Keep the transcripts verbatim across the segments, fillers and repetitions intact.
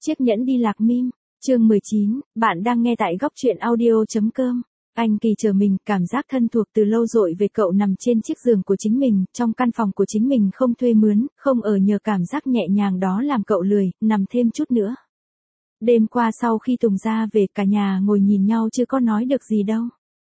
Chiếc nhẫn đi lạc mim, chương mười chín, bạn đang nghe tại góc truyện audio.com. Anh Kỳ chờ mình, cảm giác thân thuộc từ lâu rồi về cậu nằm trên chiếc giường của chính mình, trong căn phòng của chính mình không thuê mướn, không ở nhờ cảm giác nhẹ nhàng đó làm cậu lười, nằm thêm chút nữa. Đêm qua sau khi Tùng ra về cả nhà ngồi nhìn nhau chưa có nói được gì đâu.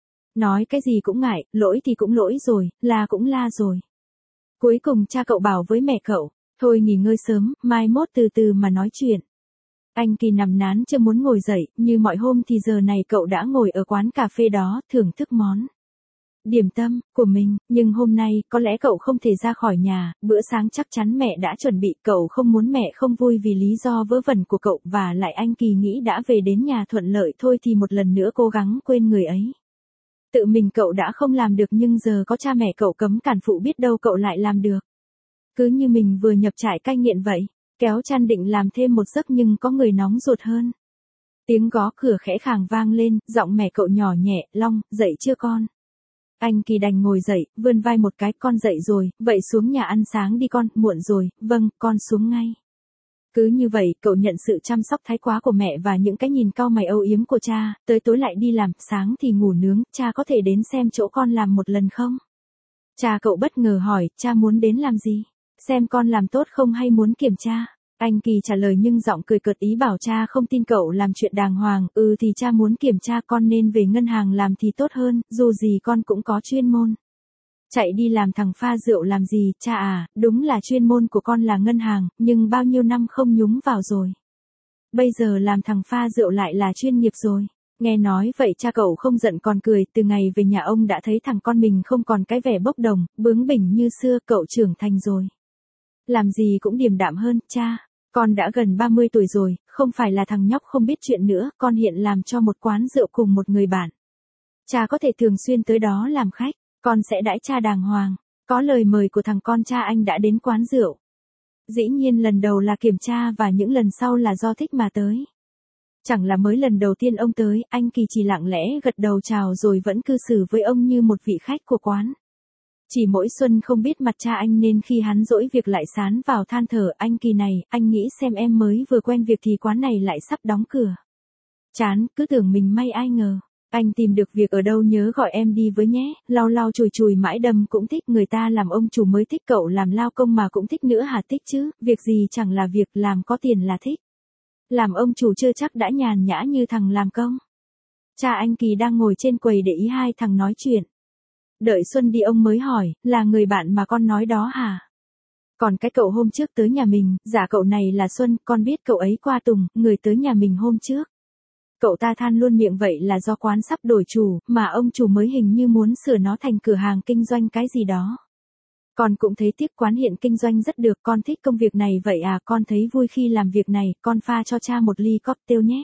Nói cái gì cũng ngại, lỗi thì cũng lỗi rồi, la cũng la rồi. Cuối cùng cha cậu bảo với mẹ cậu, thôi nghỉ ngơi sớm, mai mốt từ từ mà nói chuyện. Anh Kỳ nằm nán chưa muốn ngồi dậy, như mọi hôm thì giờ này cậu đã ngồi ở quán cà phê đó, thưởng thức món điểm tâm của mình, nhưng hôm nay, có lẽ cậu không thể ra khỏi nhà, bữa sáng chắc chắn mẹ đã chuẩn bị, cậu không muốn mẹ không vui vì lý do vớ vẩn của cậu, và lại anh Kỳ nghĩ đã về đến nhà thuận lợi thôi thì một lần nữa cố gắng quên người ấy. Tự mình cậu đã không làm được nhưng giờ có cha mẹ cậu cấm cản phụ biết đâu cậu lại làm được. Cứ như mình vừa nhập trại cai nghiện vậy. Kéo chăn định làm thêm một giấc nhưng có người nóng ruột hơn. Tiếng gõ cửa khẽ khàng vang lên, giọng mẹ cậu nhỏ nhẹ, Long, dậy chưa con? Anh Kỳ đành ngồi dậy, vươn vai một cái, con dậy rồi, vậy xuống nhà ăn sáng đi con, muộn rồi, vâng, con xuống ngay. Cứ như vậy, cậu nhận sự chăm sóc thái quá của mẹ và những cái nhìn cau mày âu yếm của cha, tới tối lại đi làm, sáng thì ngủ nướng, cha có thể đến xem chỗ con làm một lần không? Cha cậu bất ngờ hỏi, cha muốn đến làm gì? Xem con làm tốt không hay muốn kiểm tra? Anh Kỳ trả lời nhưng giọng cười cợt ý bảo cha không tin cậu làm chuyện đàng hoàng, ừ thì cha muốn kiểm tra con nên về ngân hàng làm thì tốt hơn, dù gì con cũng có chuyên môn. Chạy đi làm thằng pha rượu làm gì, cha à, đúng là chuyên môn của con là ngân hàng, nhưng bao nhiêu năm không nhúng vào rồi. Bây giờ làm thằng pha rượu lại là chuyên nghiệp rồi. Nghe nói vậy cha cậu không giận còn cười, từ ngày về nhà ông đã thấy thằng con mình không còn cái vẻ bốc đồng, bướng bỉnh như xưa, cậu trưởng thành rồi. Làm gì cũng điềm đạm hơn, cha. Con đã gần ba mươi tuổi rồi, không phải là thằng nhóc không biết chuyện nữa, con hiện làm cho một quán rượu cùng một người bạn. Cha có thể thường xuyên tới đó làm khách, con sẽ đãi cha đàng hoàng. Có lời mời của thằng con cha anh đã đến quán rượu. Dĩ nhiên lần đầu là kiểm tra và những lần sau là do thích mà tới. Chẳng là mới lần đầu tiên ông tới, anh Kỳ chỉ lặng lẽ gật đầu chào rồi vẫn cư xử với ông như một vị khách của quán. Chỉ mỗi Xuân không biết mặt cha anh nên khi hắn dỗi việc lại sán vào than thở, anh Kỳ này, anh nghĩ xem em mới vừa quen việc thì quán này lại sắp đóng cửa. Chán, cứ tưởng mình may ai ngờ. Anh tìm được việc ở đâu nhớ gọi em đi với nhé, lau lau chùi chùi mãi đâm cũng thích, người ta làm ông chủ mới thích, cậu làm lao công mà cũng thích nữa hả? Thích chứ, việc gì chẳng là việc, làm có tiền là thích. Làm ông chủ chưa chắc đã nhàn nhã như thằng làm công. Cha anh Kỳ đang ngồi trên quầy để ý hai thằng nói chuyện. Đợi Xuân đi ông mới hỏi, là người bạn mà con nói đó hả? Còn cái cậu hôm trước tới nhà mình, dạ cậu này là Xuân, con biết cậu ấy qua Tùng, người tới nhà mình hôm trước. Cậu ta than luôn miệng vậy là do quán sắp đổi chủ, mà ông chủ mới hình như muốn sửa nó thành cửa hàng kinh doanh cái gì đó. Con cũng thấy tiếc, quán hiện kinh doanh rất được, con thích công việc này vậy à, con thấy vui khi làm việc này, con pha cho cha một ly cocktail nhé.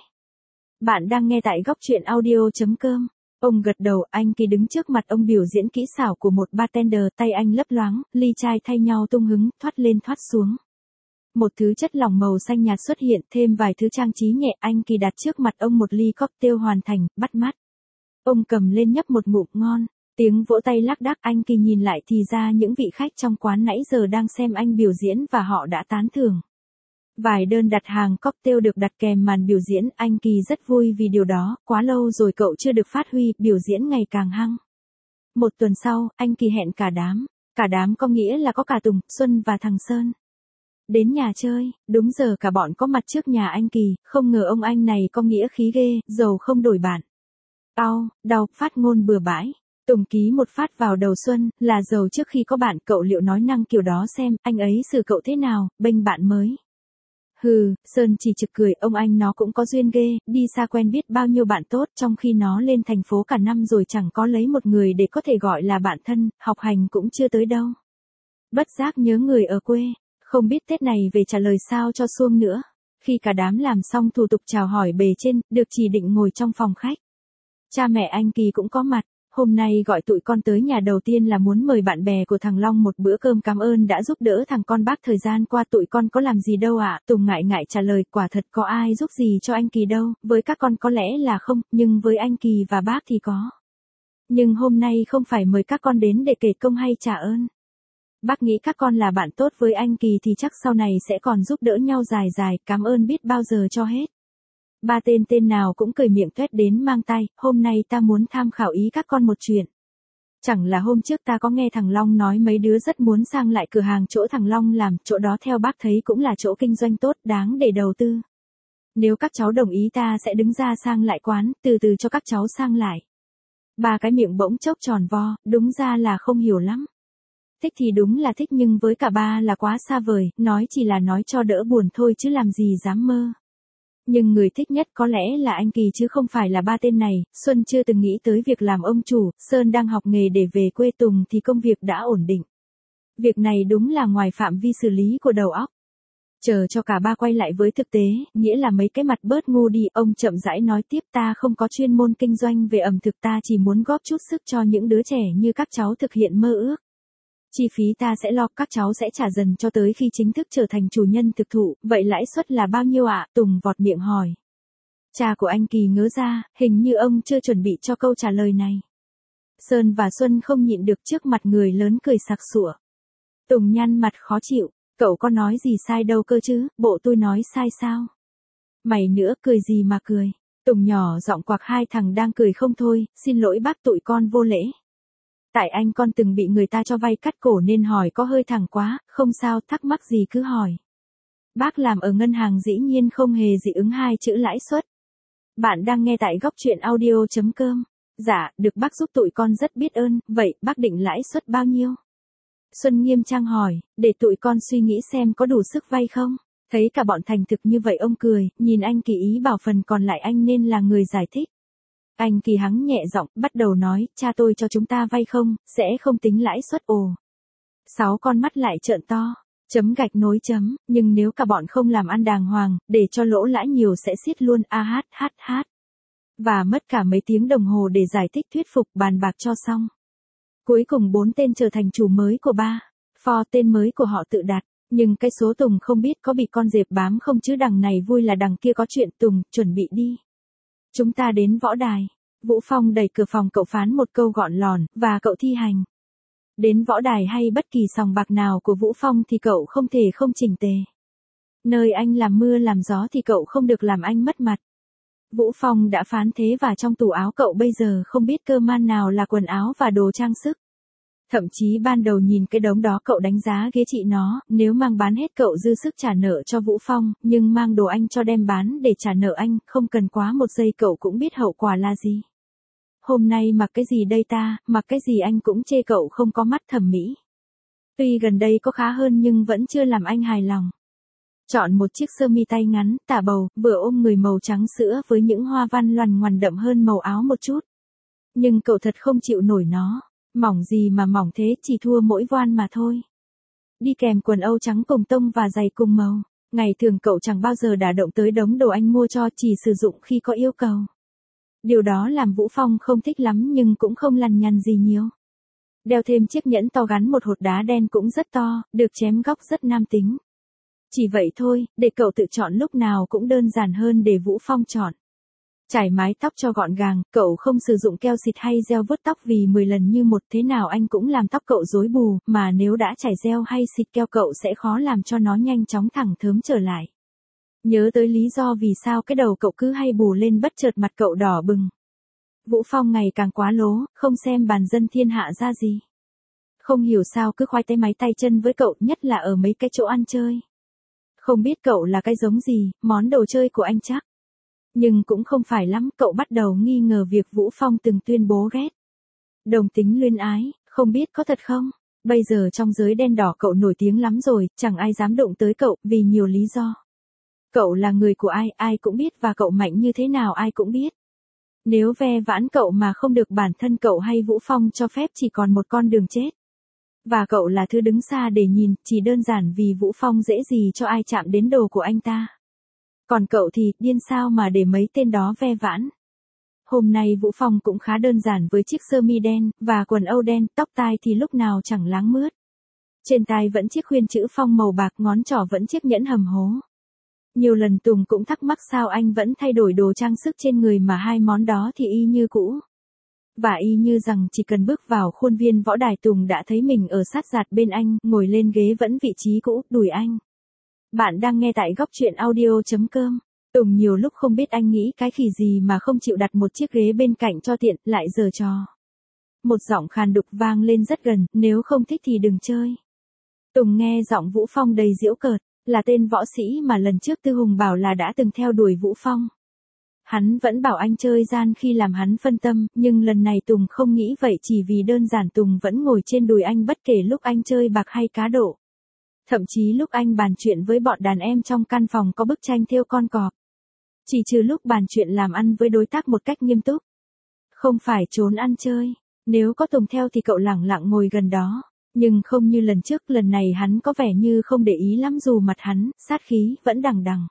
Bạn đang nghe tại góc truyện audio.com. Ông gật đầu, anh Kỳ đứng trước mặt ông biểu diễn kỹ xảo của một bartender, tay anh lấp loáng, ly chai thay nhau tung hứng, thoát lên thoát xuống. Một thứ chất lỏng màu xanh nhạt xuất hiện, thêm vài thứ trang trí nhẹ, anh Kỳ đặt trước mặt ông một ly cocktail hoàn thành, bắt mắt. Ông cầm lên nhấp một ngụm, ngon. Tiếng vỗ tay lác đác, anh Kỳ nhìn lại thì ra những vị khách trong quán nãy giờ đang xem anh biểu diễn và họ đã tán thưởng. Vài đơn đặt hàng cocktail được đặt kèm màn biểu diễn, anh Kỳ rất vui vì điều đó, quá lâu rồi cậu chưa được phát huy, biểu diễn ngày càng hăng. Một tuần sau, anh Kỳ hẹn cả đám, cả đám có nghĩa là có cả Tùng, Xuân và thằng Sơn. Đến nhà chơi, đúng giờ cả bọn có mặt trước nhà anh Kỳ, không ngờ ông anh này có nghĩa khí ghê, giàu không đổi bạn. Đau, đau, phát ngôn bừa bãi. Tùng ký một phát vào đầu Xuân, là giàu trước khi có bạn, cậu liệu nói năng kiểu đó xem, anh ấy xử cậu thế nào, bênh bạn mới. Hừ, Sơn chỉ trực cười, ông anh nó cũng có duyên ghê, đi xa quen biết bao nhiêu bạn tốt, trong khi nó lên thành phố cả năm rồi chẳng có lấy một người để có thể gọi là bạn thân, học hành cũng chưa tới đâu. Bất giác nhớ người ở quê, không biết Tết này về trả lời sao cho xuông nữa. Khi cả đám làm xong thủ tục chào hỏi bề trên, được chỉ định ngồi trong phòng khách. Cha mẹ anh Kỳ cũng có mặt. Hôm nay gọi tụi con tới nhà đầu tiên là muốn mời bạn bè của thằng Long một bữa cơm cảm ơn đã giúp đỡ thằng con bác thời gian qua, tụi con có làm gì đâu ạ. Tùng ngại ngại trả lời, quả thật có ai giúp gì cho anh Kỳ đâu, với các con có lẽ là không, nhưng với anh Kỳ và bác thì có. Nhưng hôm nay không phải mời các con đến để kể công hay trả ơn. Bác nghĩ các con là bạn tốt với anh Kỳ thì chắc sau này sẽ còn giúp đỡ nhau dài dài, cảm ơn biết bao giờ cho hết. Ba tên tên nào cũng cười miệng tuét đến mang tay, hôm nay ta muốn tham khảo ý các con một chuyện. Chẳng là hôm trước ta có nghe thằng Long nói mấy đứa rất muốn sang lại cửa hàng chỗ thằng Long làm, chỗ đó theo bác thấy cũng là chỗ kinh doanh tốt, đáng để đầu tư. Nếu các cháu đồng ý ta sẽ đứng ra sang lại quán, từ từ cho các cháu sang lại. Ba cái miệng bỗng chốc tròn vo, đúng ra là không hiểu lắm. Thích thì đúng là thích nhưng với cả ba là quá xa vời, nói chỉ là nói cho đỡ buồn thôi chứ làm gì dám mơ. Nhưng người thích nhất có lẽ là anh Kỳ chứ không phải là ba tên này, Xuân chưa từng nghĩ tới việc làm ông chủ, Sơn đang học nghề để về quê Tùng thì công việc đã ổn định. Việc này đúng là ngoài phạm vi xử lý của đầu óc. Chờ cho cả ba quay lại với thực tế, nghĩa là mấy cái mặt bớt ngu đi, ông chậm rãi nói tiếp ta không có chuyên môn kinh doanh về ẩm thực ta chỉ muốn góp chút sức cho những đứa trẻ như các cháu thực hiện mơ ước. Chi phí ta sẽ lo, các cháu sẽ trả dần cho tới khi chính thức trở thành chủ nhân thực thụ, vậy lãi suất là bao nhiêu ạ? À? Tùng vọt miệng hỏi. Cha của anh Kỳ ngớ ra, hình như ông chưa chuẩn bị cho câu trả lời này. Sơn và Xuân không nhịn được trước mặt người lớn cười sặc sụa. Tùng nhăn mặt khó chịu, cậu có nói gì sai đâu cơ chứ, bộ tôi nói sai sao? Mày nữa cười gì mà cười? Tùng nhỏ giọng quạc hai thằng đang cười không thôi, xin lỗi bác tụi con vô lễ. Tại anh con từng bị người ta cho vay cắt cổ nên hỏi có hơi thẳng quá, không sao, thắc mắc gì cứ hỏi. Bác làm ở ngân hàng dĩ nhiên không hề dị ứng hai chữ lãi suất. Bạn đang nghe tại góc truyện audio chấm com. Dạ, được bác giúp tụi con rất biết ơn, vậy bác định lãi suất bao nhiêu? Xuân nghiêm trang hỏi, để tụi con suy nghĩ xem có đủ sức vay không? Thấy cả bọn thành thực như vậy ông cười, nhìn anh Kỳ ý bảo phần còn lại anh nên là người giải thích. Anh Kỳ hắng nhẹ giọng, bắt đầu nói, cha tôi cho chúng ta vay không, sẽ không tính lãi suất ồ. Sáu con mắt lại trợn to, chấm gạch nối chấm, nhưng nếu cả bọn không làm ăn đàng hoàng, để cho lỗ lãi nhiều sẽ xiết luôn a hát hát hát. Và mất cả mấy tiếng đồng hồ để giải thích thuyết phục bàn bạc cho xong. Cuối cùng bốn tên trở thành chủ mới của ba, for tên mới của họ tự đặt, nhưng cái số Tùng không biết có bị con dẹp bám không chứ đằng này vui là đằng kia có chuyện Tùng, chuẩn bị đi. Chúng ta đến võ đài. Vũ Phong đẩy cửa phòng cậu phán một câu gọn lòn, và cậu thi hành. Đến võ đài hay bất kỳ sòng bạc nào của Vũ Phong thì cậu không thể không chỉnh tề. Nơi anh làm mưa làm gió thì cậu không được làm anh mất mặt. Vũ Phong đã phán thế và trong tủ áo cậu bây giờ không biết cơ man nào là quần áo và đồ trang sức. Thậm chí ban đầu nhìn cái đống đó cậu đánh giá ghế chị nó, nếu mang bán hết cậu dư sức trả nợ cho Vũ Phong, nhưng mang đồ anh cho đem bán để trả nợ anh, không cần quá một giây cậu cũng biết hậu quả là gì. Hôm nay mặc cái gì đây ta, mặc cái gì anh cũng chê cậu không có mắt thẩm mỹ. Tuy gần đây có khá hơn nhưng vẫn chưa làm anh hài lòng. Chọn một chiếc sơ mi tay ngắn, tả bầu, vừa ôm người màu trắng sữa với những hoa văn loằn ngoằn đậm hơn màu áo một chút. Nhưng cậu thật không chịu nổi nó. Mỏng gì mà mỏng thế, chỉ thua mỗi voan mà thôi. Đi kèm quần âu trắng cùng tông và giày cùng màu. Ngày thường cậu chẳng bao giờ đả động tới đống đồ anh mua cho, chỉ sử dụng khi có yêu cầu. Điều đó làm Vũ Phong không thích lắm nhưng cũng không lằn nhằn gì nhiều. Đeo thêm chiếc nhẫn to gắn một hột đá đen cũng rất to, được chém góc rất nam tính. Chỉ vậy thôi, để cậu tự chọn lúc nào cũng đơn giản hơn để Vũ Phong chọn. Chải mái tóc cho gọn gàng, cậu không sử dụng keo xịt hay gel vuốt tóc vì mười lần như một thế nào anh cũng làm tóc cậu rối bù, mà nếu đã chải gel hay xịt keo cậu sẽ khó làm cho nó nhanh chóng thẳng thớm trở lại. Nhớ tới lý do vì sao cái đầu cậu cứ hay bù lên bất chợt mặt cậu đỏ bừng. Vũ Phong ngày càng quá lố, không xem bàn dân thiên hạ ra gì. Không hiểu sao cứ khoai tay máy tay chân với cậu, nhất là ở mấy cái chỗ ăn chơi. Không biết cậu là cái giống gì, món đồ chơi của anh chắc. Nhưng cũng không phải lắm, cậu bắt đầu nghi ngờ việc Vũ Phong từng tuyên bố ghét. Đồng tính luyến ái, không biết có thật không? Bây giờ trong giới đen đỏ cậu nổi tiếng lắm rồi, chẳng ai dám đụng tới cậu, vì nhiều lý do. Cậu là người của ai, ai cũng biết và cậu mạnh như thế nào ai cũng biết. Nếu ve vãn cậu mà không được bản thân cậu hay Vũ Phong cho phép chỉ còn một con đường chết. Và cậu là thứ đứng xa để nhìn, chỉ đơn giản vì Vũ Phong dễ gì cho ai chạm đến đồ của anh ta. Còn cậu thì, điên sao mà để mấy tên đó ve vãn. Hôm nay Vũ Phong cũng khá đơn giản với chiếc sơ mi đen, và quần âu đen, tóc tai thì lúc nào chẳng láng mướt. Trên tai vẫn chiếc khuyên chữ Phong màu bạc, ngón trỏ vẫn chiếc nhẫn hầm hố. Nhiều lần Tùng cũng thắc mắc sao anh vẫn thay đổi đồ trang sức trên người mà hai món đó thì y như cũ. Và y như rằng chỉ cần bước vào khuôn viên võ đài Tùng đã thấy mình ở sát giạt bên anh, ngồi lên ghế vẫn vị trí cũ, đùi anh. Bạn đang nghe tại góc truyện audio.com. Tùng nhiều lúc không biết anh nghĩ cái khỉ gì mà không chịu đặt một chiếc ghế bên cạnh cho tiện, lại giở trò. Một giọng khàn đục vang lên rất gần, nếu không thích thì đừng chơi. Tùng nghe giọng Vũ Phong đầy giễu cợt, là tên võ sĩ mà lần trước Tư Hùng bảo là đã từng theo đuổi Vũ Phong. Hắn vẫn bảo anh chơi gian khi làm hắn phân tâm, nhưng lần này Tùng không nghĩ vậy chỉ vì đơn giản Tùng vẫn ngồi trên đùi anh bất kể lúc anh chơi bạc hay cá độ. Thậm chí lúc anh bàn chuyện với bọn đàn em trong căn phòng có bức tranh thêu con cọp. Chỉ trừ lúc bàn chuyện làm ăn với đối tác một cách nghiêm túc. Không phải trốn ăn chơi, nếu có Tùng theo thì cậu lẳng lặng ngồi gần đó. Nhưng không như lần trước, lần này hắn có vẻ như không để ý lắm dù mặt hắn, sát khí, vẫn đằng đằng.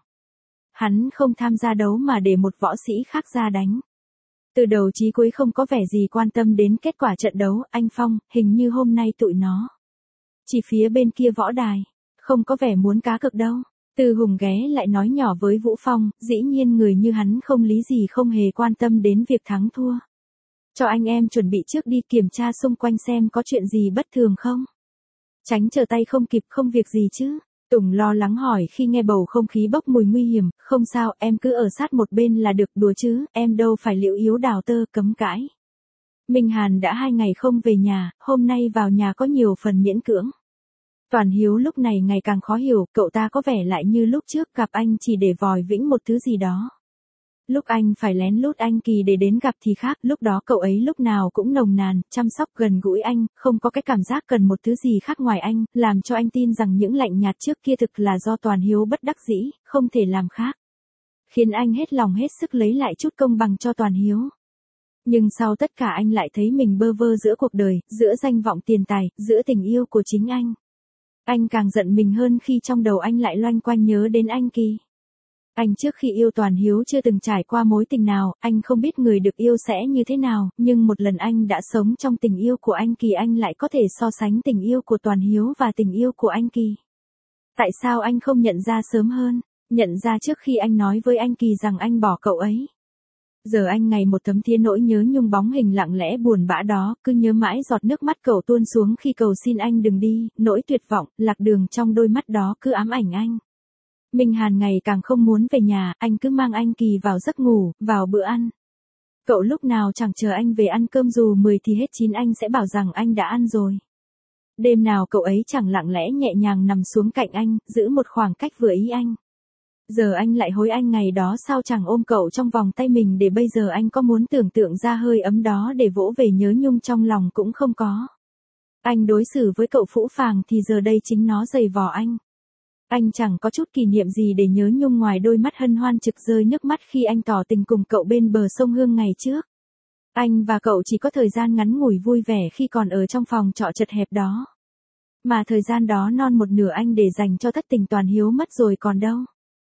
Hắn không tham gia đấu mà để một võ sĩ khác ra đánh. Từ đầu chí cuối không có vẻ gì quan tâm đến kết quả trận đấu, anh Phong, hình như hôm nay tụi nó. Chỉ phía bên kia võ đài, không có vẻ muốn cá cược đâu. Tư Hùng ghé lại nói nhỏ với Vũ Phong, dĩ nhiên người như hắn không lý gì không hề quan tâm đến việc thắng thua. Cho anh em chuẩn bị trước đi, kiểm tra xung quanh xem có chuyện gì bất thường không. Tránh trở tay không kịp, không việc gì chứ. Tùng lo lắng hỏi khi nghe bầu không khí bốc mùi nguy hiểm, không sao, em cứ ở sát một bên là được, đùa chứ, em đâu phải liễu yếu đào tơ, cấm cãi. Minh Hàn đã hai ngày không về nhà, hôm nay vào nhà có nhiều phần miễn cưỡng. Toàn Hiếu lúc này ngày càng khó hiểu, cậu ta có vẻ lại như lúc trước gặp anh chỉ để vòi vĩnh một thứ gì đó. Lúc anh phải lén lút anh Kỳ để đến gặp thì khác, lúc đó cậu ấy lúc nào cũng nồng nàn, chăm sóc gần gũi anh, không có cái cảm giác cần một thứ gì khác ngoài anh, làm cho anh tin rằng những lạnh nhạt trước kia thực là do Toàn Hiếu bất đắc dĩ, không thể làm khác. Khiến anh hết lòng hết sức lấy lại chút công bằng cho Toàn Hiếu. Nhưng sau tất cả anh lại thấy mình bơ vơ giữa cuộc đời, giữa danh vọng tiền tài, giữa tình yêu của chính anh. Anh càng giận mình hơn khi trong đầu anh lại loanh quanh nhớ đến anh Kỳ. Anh trước khi yêu Toàn Hiếu chưa từng trải qua mối tình nào, anh không biết người được yêu sẽ như thế nào, nhưng một lần anh đã sống trong tình yêu của anh Kỳ, anh lại có thể so sánh tình yêu của Toàn Hiếu và tình yêu của anh Kỳ. Tại sao anh không nhận ra sớm hơn, nhận ra trước khi anh nói với anh Kỳ rằng anh bỏ cậu ấy? Giờ anh ngày một thấm thía nỗi nhớ nhung bóng hình lặng lẽ buồn bã đó, cứ nhớ mãi giọt nước mắt cậu tuôn xuống khi cầu xin anh đừng đi, nỗi tuyệt vọng, lạc đường trong đôi mắt đó cứ ám ảnh anh. Minh Hàn ngày càng không muốn về nhà, anh cứ mang anh Kỳ vào giấc ngủ, vào bữa ăn. Cậu lúc nào chẳng chờ anh về ăn cơm, dù mười thì hết chín anh sẽ bảo rằng anh đã ăn rồi. Đêm nào cậu ấy chẳng lặng lẽ nhẹ nhàng nằm xuống cạnh anh, giữ một khoảng cách vừa ý anh. Giờ anh lại hối anh ngày đó sao chẳng ôm cậu trong vòng tay mình, để bây giờ anh có muốn tưởng tượng ra hơi ấm đó để vỗ về nhớ nhung trong lòng cũng không có. Anh đối xử với cậu phũ phàng thì giờ đây chính nó giày vò anh. Anh chẳng có chút kỷ niệm gì để nhớ nhung ngoài đôi mắt hân hoan trực rơi nước mắt khi anh tỏ tình cùng cậu bên bờ sông Hương ngày trước. Anh và cậu chỉ có thời gian ngắn ngủi vui vẻ khi còn ở trong phòng trọ chật hẹp đó. Mà thời gian đó non một nửa anh để dành cho thất tình Toàn Hiếu mất rồi còn đâu.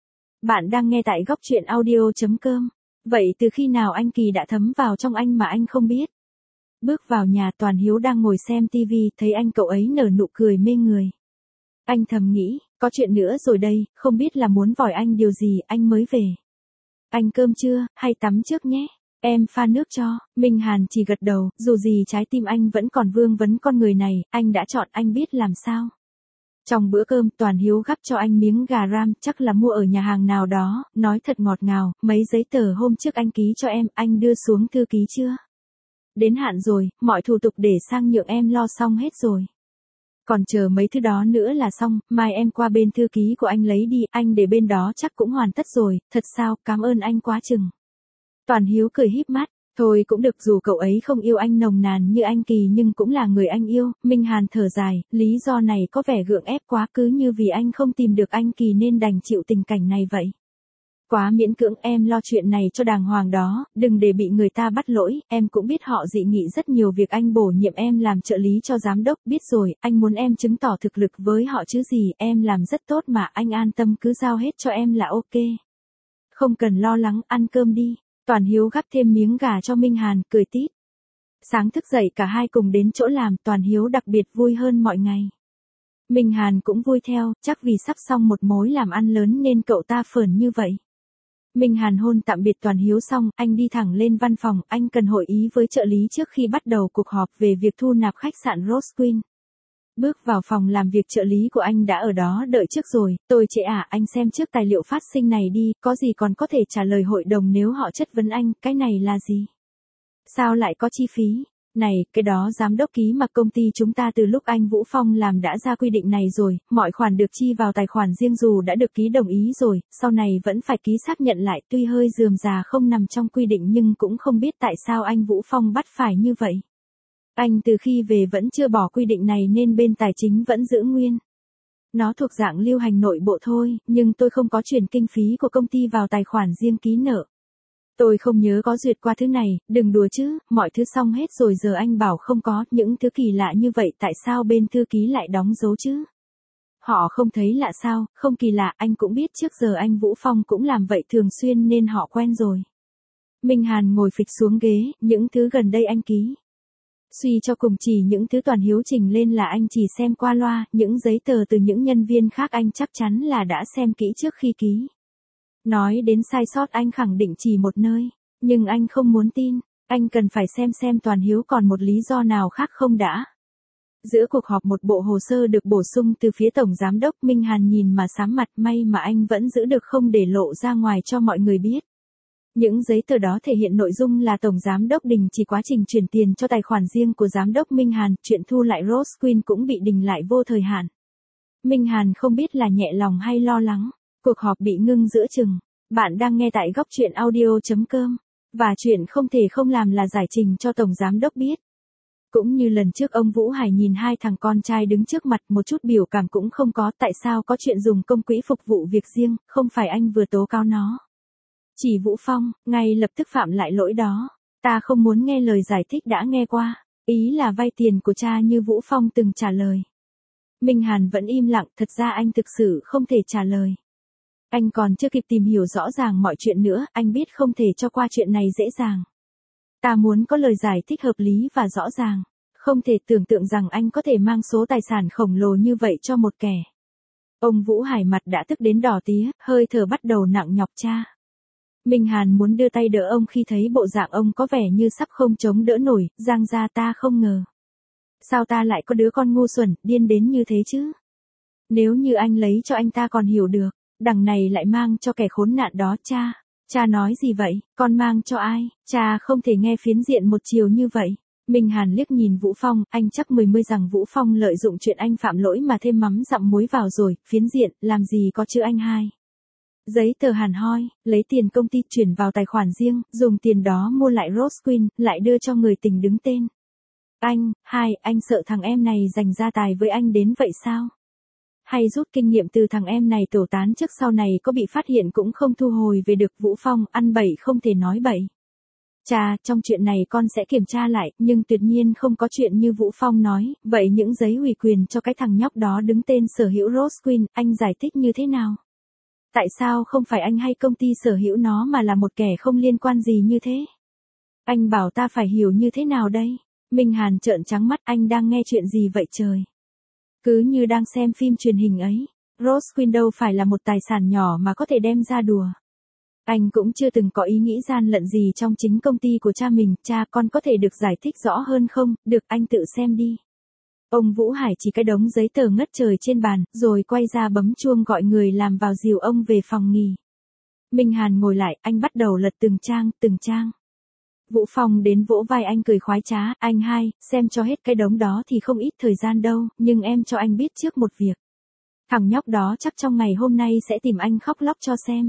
Bạn đang nghe tại góc truyện audio.com. Vậy từ khi nào anh Kỳ đã thấm vào trong anh mà anh không biết? Bước vào nhà, Toàn Hiếu đang ngồi xem tivi, thấy anh cậu ấy nở nụ cười mê người. Anh thầm nghĩ, có chuyện nữa rồi đây, không biết là muốn vòi anh điều gì, anh mới về. Anh cơm chưa, hay tắm trước nhé? Em pha nước cho. Minh Hàn chỉ gật đầu, dù gì trái tim anh vẫn còn vương vấn con người này, anh đã chọn, anh biết làm sao. Trong bữa cơm, Toàn Hiếu gắp cho anh miếng gà ram, chắc là mua ở nhà hàng nào đó, nói thật ngọt ngào, mấy giấy tờ hôm trước anh ký cho em, anh đưa xuống thư ký chưa? Đến hạn rồi, mọi thủ tục để sang nhượng em lo xong hết rồi. Còn chờ mấy thứ đó nữa là xong, mai em qua bên thư ký của anh lấy đi, anh để bên đó chắc cũng hoàn tất rồi, thật sao, cảm ơn anh quá chừng. Toàn Hiếu cười híp mắt, thôi cũng được, dù cậu ấy không yêu anh nồng nàn như anh Kỳ nhưng cũng là người anh yêu. Minh Hàn thở dài, lý do này có vẻ gượng ép quá, cứ như vì anh không tìm được anh Kỳ nên đành chịu tình cảnh này vậy. Quá miễn cưỡng, em lo chuyện này cho đàng hoàng đó, đừng để bị người ta bắt lỗi, em cũng biết họ dị nghị rất nhiều việc anh bổ nhiệm em làm trợ lý cho giám đốc, biết rồi, anh muốn em chứng tỏ thực lực với họ chứ gì, em làm rất tốt mà, anh an tâm cứ giao hết cho em là ok. Không cần lo lắng, ăn cơm đi. Toàn Hiếu gắp thêm miếng gà cho Minh Hàn, cười tít. Sáng thức dậy cả hai cùng đến chỗ làm, Toàn Hiếu đặc biệt vui hơn mọi ngày. Minh Hàn cũng vui theo, chắc vì sắp xong một mối làm ăn lớn nên cậu ta phởn như vậy. Minh Hàn hôn tạm biệt Toàn Hiếu xong, anh đi thẳng lên văn phòng, anh cần hội ý với trợ lý trước khi bắt đầu cuộc họp về việc thu nạp khách sạn Rose Queen. Bước vào phòng làm việc, trợ lý của anh đã ở đó đợi trước rồi. Tôi trễ à, anh xem trước tài liệu phát sinh này đi, có gì còn có thể trả lời hội đồng nếu họ chất vấn anh, cái này là gì? Sao lại có chi phí? Này, cái đó giám đốc ký mà, công ty chúng ta từ lúc anh Vũ Phong làm đã ra quy định này rồi, mọi khoản được chi vào tài khoản riêng dù đã được ký đồng ý rồi, sau này vẫn phải ký xác nhận lại, tuy hơi rườm rà không nằm trong quy định nhưng cũng không biết tại sao anh Vũ Phong bắt phải như vậy. Anh từ khi về vẫn chưa bỏ quy định này nên bên tài chính vẫn giữ nguyên. Nó thuộc dạng lưu hành nội bộ thôi, nhưng tôi không có chuyển kinh phí của công ty vào tài khoản riêng ký nợ. Tôi không nhớ có duyệt qua thứ này, đừng đùa chứ, mọi thứ xong hết rồi giờ anh bảo không có, những thứ kỳ lạ như vậy tại sao bên thư ký lại đóng dấu chứ? Họ không thấy lạ sao, không kỳ lạ, anh cũng biết trước giờ anh Vũ Phong cũng làm vậy thường xuyên nên họ quen rồi. Minh Hàn ngồi phịch xuống ghế, những thứ gần đây anh ký. Suy cho cùng chỉ những thứ Toàn Hiếu trình lên là anh chỉ xem qua loa, những giấy tờ từ những nhân viên khác anh chắc chắn là đã xem kỹ trước khi ký. Nói đến sai sót anh khẳng định chỉ một nơi, nhưng anh không muốn tin, anh cần phải xem xem Toàn Hiếu còn một lý do nào khác không đã. Giữa cuộc họp một bộ hồ sơ được bổ sung từ phía Tổng Giám đốc. Minh Hàn nhìn mà sám mặt, may mà anh vẫn giữ được không để lộ ra ngoài cho mọi người biết. Những giấy tờ đó thể hiện nội dung là Tổng Giám đốc đình chỉ quá trình chuyển tiền cho tài khoản riêng của Giám đốc Minh Hàn, chuyện thu lại Rose Queen cũng bị đình lại vô thời hạn. Minh Hàn không biết là nhẹ lòng hay lo lắng. Cuộc họp bị ngưng giữa chừng. Bạn đang nghe tại góc truyện audio chấm com. Và chuyện không thể không làm là giải trình cho Tổng Giám đốc biết. Cũng như lần trước ông Vũ Hải nhìn hai thằng con trai đứng trước mặt một chút biểu cảm cũng không có, tại sao có chuyện dùng công quỹ phục vụ việc riêng, không phải anh vừa tố cáo nó. Chỉ Vũ Phong, ngay lập tức phạm lại lỗi đó. Ta không muốn nghe lời giải thích đã nghe qua, ý là vay tiền của cha như Vũ Phong từng trả lời. Minh Hàn vẫn im lặng, thật ra anh thực sự không thể trả lời. Anh còn chưa kịp tìm hiểu rõ ràng mọi chuyện nữa, anh biết không thể cho qua chuyện này dễ dàng. Ta muốn có lời giải thích hợp lý và rõ ràng. Không thể tưởng tượng rằng anh có thể mang số tài sản khổng lồ như vậy cho một kẻ. Ông Vũ Hải mặt đã tức đến đỏ tía, hơi thở bắt đầu nặng nhọc cha. Minh Hàn muốn đưa tay đỡ ông khi thấy bộ dạng ông có vẻ như sắp không chống đỡ nổi, giang ra ta không ngờ. Sao ta lại có đứa con ngu xuẩn, điên đến như thế chứ? Nếu như anh lấy cho anh ta còn hiểu được, đằng này lại mang cho kẻ khốn nạn đó cha. Cha nói gì vậy, con mang cho ai, cha không thể nghe phiến diện một chiều như vậy. Minh Hàn liếc nhìn Vũ Phong, anh chắc mười mươi rằng Vũ Phong lợi dụng chuyện anh phạm lỗi mà thêm mắm dặm muối vào rồi, phiến diện, làm gì có chữ anh hai. Giấy tờ hàn hoi, lấy tiền công ty chuyển vào tài khoản riêng, dùng tiền đó mua lại Rose Queen, lại đưa cho người tình đứng tên. Anh, hai, anh sợ thằng em này dành gia tài với anh đến vậy sao? Hay rút kinh nghiệm từ thằng em này tẩu tán trước sau này có bị phát hiện cũng không thu hồi về được. Vũ Phong, ăn bậy không thể nói bậy. Cha, trong chuyện này con sẽ kiểm tra lại, nhưng tuyệt nhiên không có chuyện như Vũ Phong nói, vậy những giấy ủy quyền cho cái thằng nhóc đó đứng tên sở hữu Rose Queen, anh giải thích như thế nào? Tại sao không phải anh hay công ty sở hữu nó mà là một kẻ không liên quan gì như thế? Anh bảo ta phải hiểu như thế nào đây? Minh Hàn trợn trắng mắt, anh đang nghe chuyện gì vậy trời? Cứ như đang xem phim truyền hình ấy. Rose Queen đâu phải là một tài sản nhỏ mà có thể đem ra đùa. Anh cũng chưa từng có ý nghĩ gian lận gì trong chính công ty của cha mình. Cha, con có thể được giải thích rõ hơn không? Được, anh tự xem đi. Ông Vũ Hải chỉ cái đống giấy tờ ngất trời trên bàn, rồi quay ra bấm chuông gọi người làm vào dìu ông về phòng nghỉ. Minh Hàn ngồi lại, anh bắt đầu lật từng trang, từng trang. Vũ Phong đến vỗ vai anh cười khoái trá, anh hai, xem cho hết cái đống đó thì không ít thời gian đâu, nhưng em cho anh biết trước một việc. Thằng nhóc đó chắc trong ngày hôm nay sẽ tìm anh khóc lóc cho xem.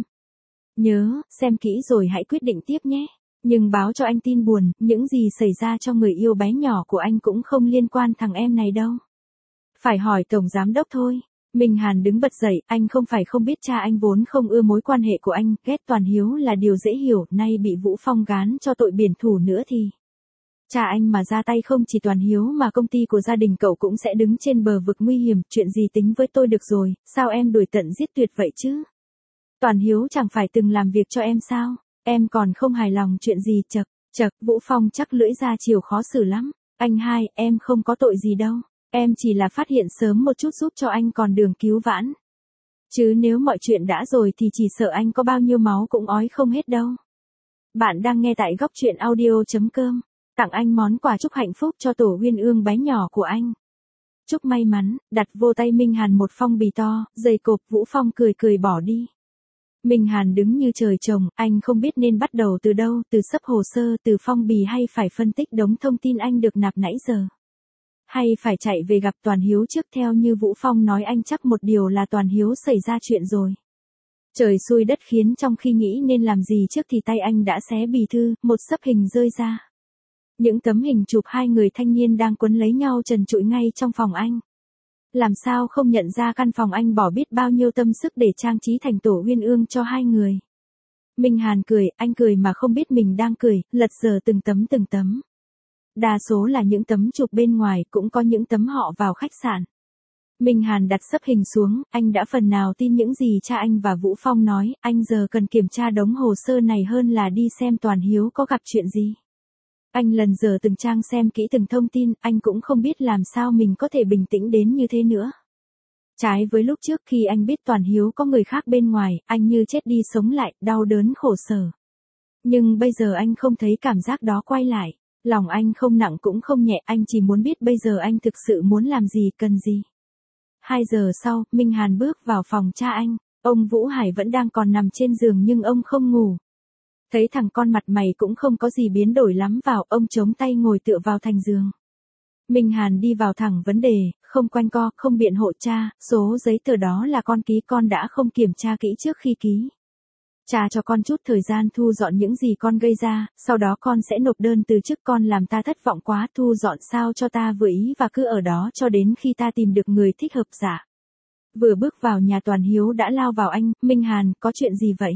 Nhớ, xem kỹ rồi hãy quyết định tiếp nhé. Nhưng báo cho anh tin buồn, những gì xảy ra cho người yêu bé nhỏ của anh cũng không liên quan thằng em này đâu. Phải hỏi Tổng Giám đốc thôi. Minh Hàn đứng bật dậy, anh không phải không biết cha anh vốn không ưa mối quan hệ của anh, ghét Toàn Hiếu là điều dễ hiểu, nay bị Vũ Phong gán cho tội biển thủ nữa thì. Cha anh mà ra tay không chỉ Toàn Hiếu mà công ty của gia đình cậu cũng sẽ đứng trên bờ vực nguy hiểm, chuyện gì tính với tôi được rồi, sao em đuổi tận giết tuyệt vậy chứ? Toàn Hiếu chẳng phải từng làm việc cho em sao? Em còn không hài lòng chuyện gì? Chật, chật, Vũ Phong chắc lưỡi ra chiều khó xử lắm. Anh hai, em không có tội gì đâu. Em chỉ là phát hiện sớm một chút giúp cho anh còn đường cứu vãn. Chứ nếu mọi chuyện đã rồi thì chỉ sợ anh có bao nhiêu máu cũng ói không hết đâu. Bạn đang nghe tại góc truyện audio.com. Tặng anh món quà chúc hạnh phúc cho tổ Uyên Ương bé nhỏ của anh. Chúc may mắn, đặt vô tay Minh Hàn một phong bì to, dày cộp. Vũ Phong cười cười bỏ đi. Minh Hàn đứng như trời trồng, anh không biết nên bắt đầu từ đâu, từ sấp hồ sơ, từ phong bì hay phải phân tích đống thông tin anh được nạp nãy giờ. Hay phải chạy về gặp Toàn Hiếu trước. Theo như Vũ Phong nói anh chắc một điều là Toàn Hiếu xảy ra chuyện rồi. Trời xui đất khiến trong khi nghĩ nên làm gì trước thì tay anh đã xé bì thư, một xấp hình rơi ra. Những tấm hình chụp hai người thanh niên đang quấn lấy nhau trần trụi ngay trong phòng anh. Làm sao không nhận ra căn phòng anh bỏ biết bao nhiêu tâm sức để trang trí thành tổ Uyên Ương cho hai người. Minh Hàn cười, anh cười mà không biết mình đang cười, lật dở từng tấm từng tấm. Đa số là những tấm chụp bên ngoài, cũng có những tấm họ vào khách sạn. Minh Hàn đặt xấp hình xuống, anh đã phần nào tin những gì cha anh và Vũ Phong nói, anh giờ cần kiểm tra đống hồ sơ này hơn là đi xem Toàn Hiếu có gặp chuyện gì. Anh lần dở từng trang xem kỹ từng thông tin, anh cũng không biết làm sao mình có thể bình tĩnh đến như thế nữa. Trái với lúc trước khi anh biết Toàn Hiếu có người khác bên ngoài, anh như chết đi sống lại, đau đớn khổ sở. Nhưng bây giờ anh không thấy cảm giác đó quay lại. Lòng anh không nặng cũng không nhẹ, anh chỉ muốn biết bây giờ anh thực sự muốn làm gì, cần gì. Hai giờ sau, Minh Hàn bước vào phòng cha anh. Ông Vũ Hải vẫn đang còn nằm trên giường nhưng ông không ngủ. Thấy thằng con mặt mày cũng không có gì biến đổi lắm vào, ông chống tay ngồi tựa vào thành giường. Minh Hàn đi vào thẳng vấn đề, không quanh co, không biện hộ. Cha, số giấy tờ đó là con ký, con đã không kiểm tra kỹ trước khi ký. Cha cho con chút thời gian thu dọn những gì con gây ra, sau đó con sẽ nộp đơn từ chức. Con làm ta thất vọng quá, thu dọn sao cho ta vừa ý và cứ ở đó cho đến khi ta tìm được người thích hợp. Dạ. Vừa bước vào nhà Toàn Hiếu đã lao vào anh. Minh Hàn, có chuyện gì vậy?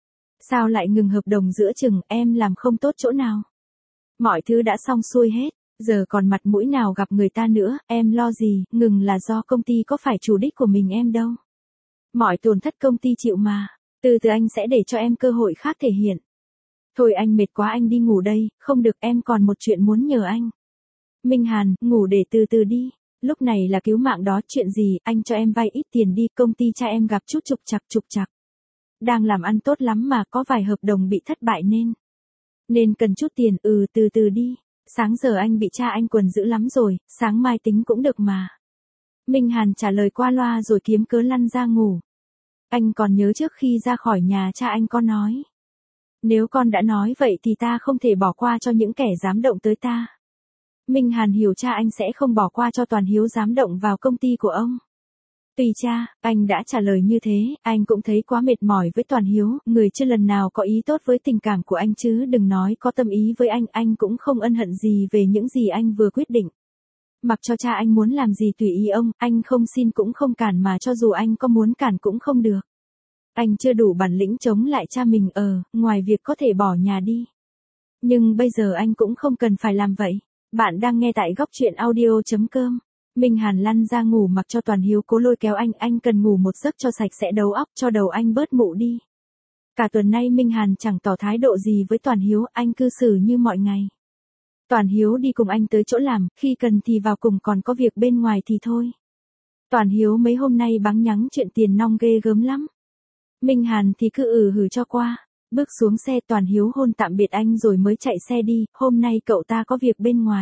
Sao lại ngừng hợp đồng giữa chừng, em làm không tốt chỗ nào? Mọi thứ đã xong xuôi hết, giờ còn mặt mũi nào gặp người ta nữa, em lo gì, ngừng là do công ty có phải chủ đích của mình em đâu. Mọi tổn thất công ty chịu mà. Từ từ anh sẽ để cho em cơ hội khác thể hiện. Thôi anh mệt quá, anh đi ngủ đây. Không được, em còn một chuyện muốn nhờ anh. Minh Hàn, ngủ để từ từ đi. Lúc này là cứu mạng đó. Chuyện gì? Anh cho em vay ít tiền đi, công ty cha em gặp chút trục trặc trục trặc. Đang làm ăn tốt lắm mà có vài hợp đồng bị thất bại nên. Nên cần chút tiền. Ừ, từ từ đi. Sáng giờ anh bị cha anh quần dữ lắm rồi, sáng mai tính cũng được mà. Minh Hàn trả lời qua loa rồi kiếm cớ lăn ra ngủ. Anh còn nhớ trước khi ra khỏi nhà cha anh có nói. Nếu con đã nói vậy thì ta không thể bỏ qua cho những kẻ dám động tới ta. Minh Hàn hiểu cha anh sẽ không bỏ qua cho Toàn Hiếu dám động vào công ty của ông. Tùy cha, anh đã trả lời như thế, anh cũng thấy quá mệt mỏi với Toàn Hiếu, người chưa lần nào có ý tốt với tình cảm của anh chứ đừng nói có tâm ý với anh, anh cũng không ân hận gì về những gì anh vừa quyết định. Mặc cho cha anh muốn làm gì tùy ý ông, anh không xin cũng không cản mà cho dù anh có muốn cản cũng không được. Anh chưa đủ bản lĩnh chống lại cha mình ờ, ngoài việc có thể bỏ nhà đi. Nhưng bây giờ anh cũng không cần phải làm vậy. Bạn đang nghe tại góc truyện audio.com. Minh Hàn lăn ra ngủ mặc cho Toàn Hiếu cố lôi kéo anh, anh cần ngủ một giấc cho sạch sẽ đầu óc, cho đầu anh bớt mụ đi. Cả tuần nay Minh Hàn chẳng tỏ thái độ gì với Toàn Hiếu, anh cư xử như mọi ngày. Toàn Hiếu đi cùng anh tới chỗ làm, khi cần thì vào cùng, còn có việc bên ngoài thì thôi. Toàn Hiếu mấy hôm nay báng nhắng chuyện tiền nong ghê gớm lắm. Minh Hàn thì cứ ừ hử cho qua. Bước xuống xe Toàn Hiếu hôn tạm biệt anh rồi mới chạy xe đi, hôm nay cậu ta có việc bên ngoài.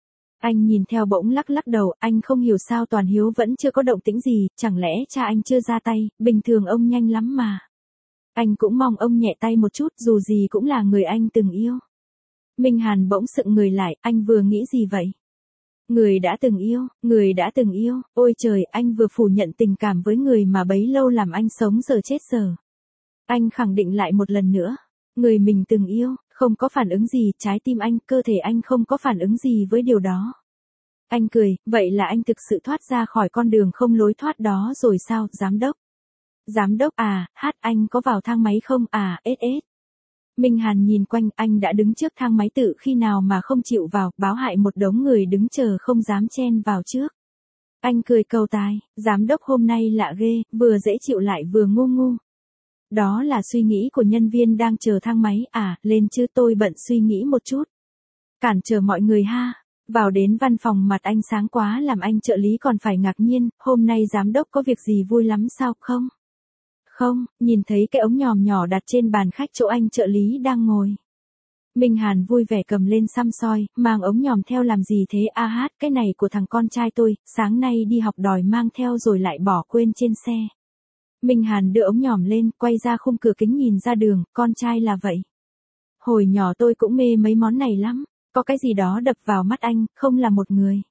Anh nhìn theo bỗng lắc lắc đầu, anh không hiểu sao Toàn Hiếu vẫn chưa có động tĩnh gì, chẳng lẽ cha anh chưa ra tay, bình thường ông nhanh lắm mà. Anh cũng mong ông nhẹ tay một chút, dù gì cũng là người anh từng yêu. Minh Hàn bỗng sững người lại, anh vừa nghĩ gì vậy? Người đã từng yêu, người đã từng yêu, ôi trời, anh vừa phủ nhận tình cảm với người mà bấy lâu làm anh sống giờ chết giờ. Anh khẳng định lại một lần nữa, người mình từng yêu, không có phản ứng gì, trái tim anh, cơ thể anh không có phản ứng gì với điều đó. Anh cười, vậy là anh thực sự thoát ra khỏi con đường không lối thoát đó rồi sao, giám đốc? Giám đốc à, hát anh có vào thang máy không à, ết ết. Minh Hàn nhìn quanh, anh đã đứng trước thang máy tự khi nào mà không chịu vào, báo hại một đống người đứng chờ không dám chen vào trước. Anh cười cầu tài, giám đốc hôm nay lạ ghê, vừa dễ chịu lại vừa ngu ngu. Đó là suy nghĩ của nhân viên đang chờ thang máy, à, lên chứ tôi bận suy nghĩ một chút. Cản trở mọi người ha. Vào đến văn phòng mặt anh sáng quá làm anh trợ lý còn phải ngạc nhiên, hôm nay giám đốc có việc gì vui lắm sao không? Không, nhìn thấy cái ống nhòm nhỏ đặt trên bàn khách chỗ anh trợ lý đang ngồi. Minh Hàn vui vẻ cầm lên xăm soi, mang ống nhòm theo làm gì thế a hát, cái này của thằng con trai tôi, sáng nay đi học đòi mang theo rồi lại bỏ quên trên xe. Minh Hàn đưa ống nhòm lên, quay ra khung cửa kính nhìn ra đường, con trai là vậy. Hồi nhỏ tôi cũng mê mấy món này lắm, có cái gì đó đập vào mắt anh, không là một người.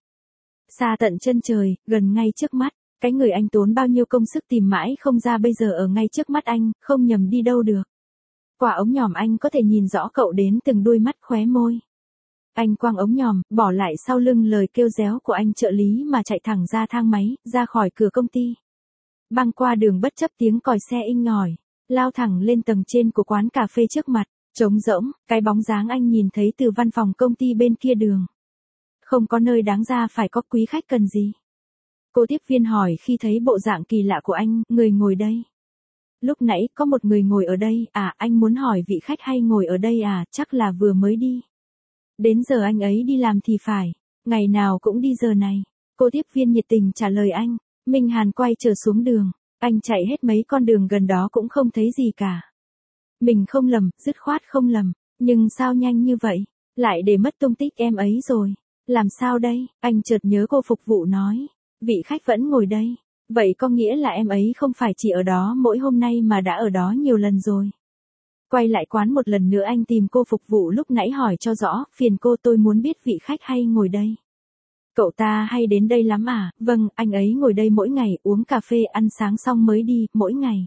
Xa tận chân trời, gần ngay trước mắt, cái người anh tốn bao nhiêu công sức tìm mãi không ra bây giờ ở ngay trước mắt anh, không nhầm đi đâu được. Quả ống nhòm anh có thể nhìn rõ cậu đến từng đuôi mắt khóe môi. Anh quăng ống nhòm, bỏ lại sau lưng lời kêu réo của anh trợ lý mà chạy thẳng ra thang máy, ra khỏi cửa công ty. Băng qua đường bất chấp tiếng còi xe inh ỏi, lao thẳng lên tầng trên của quán cà phê trước mặt, trống rỗng, cái bóng dáng anh nhìn thấy từ văn phòng công ty bên kia đường. Không có nơi đáng ra phải có quý khách cần gì. Cô tiếp viên hỏi khi thấy bộ dạng kỳ lạ của anh, người ngồi đây. Lúc nãy có một người ngồi ở đây, à anh muốn hỏi vị khách hay ngồi ở đây à, chắc là vừa mới đi. Đến giờ anh ấy đi làm thì phải, ngày nào cũng đi giờ này. Cô tiếp viên nhiệt tình trả lời anh. Minh Hàn quay trở xuống đường, anh chạy hết mấy con đường gần đó cũng không thấy gì cả. Mình không lầm, dứt khoát không lầm, nhưng sao nhanh như vậy, lại để mất tung tích em ấy rồi. Làm sao đây, anh chợt nhớ cô phục vụ nói, vị khách vẫn ngồi đây, vậy có nghĩa là em ấy không phải chỉ ở đó mỗi hôm nay mà đã ở đó nhiều lần rồi. Quay lại quán một lần nữa anh tìm cô phục vụ lúc nãy hỏi cho rõ, phiền cô tôi muốn biết vị khách hay ngồi đây. Cậu ta hay đến đây lắm à, vâng, anh ấy ngồi đây mỗi ngày, uống cà phê ăn sáng xong mới đi, mỗi ngày.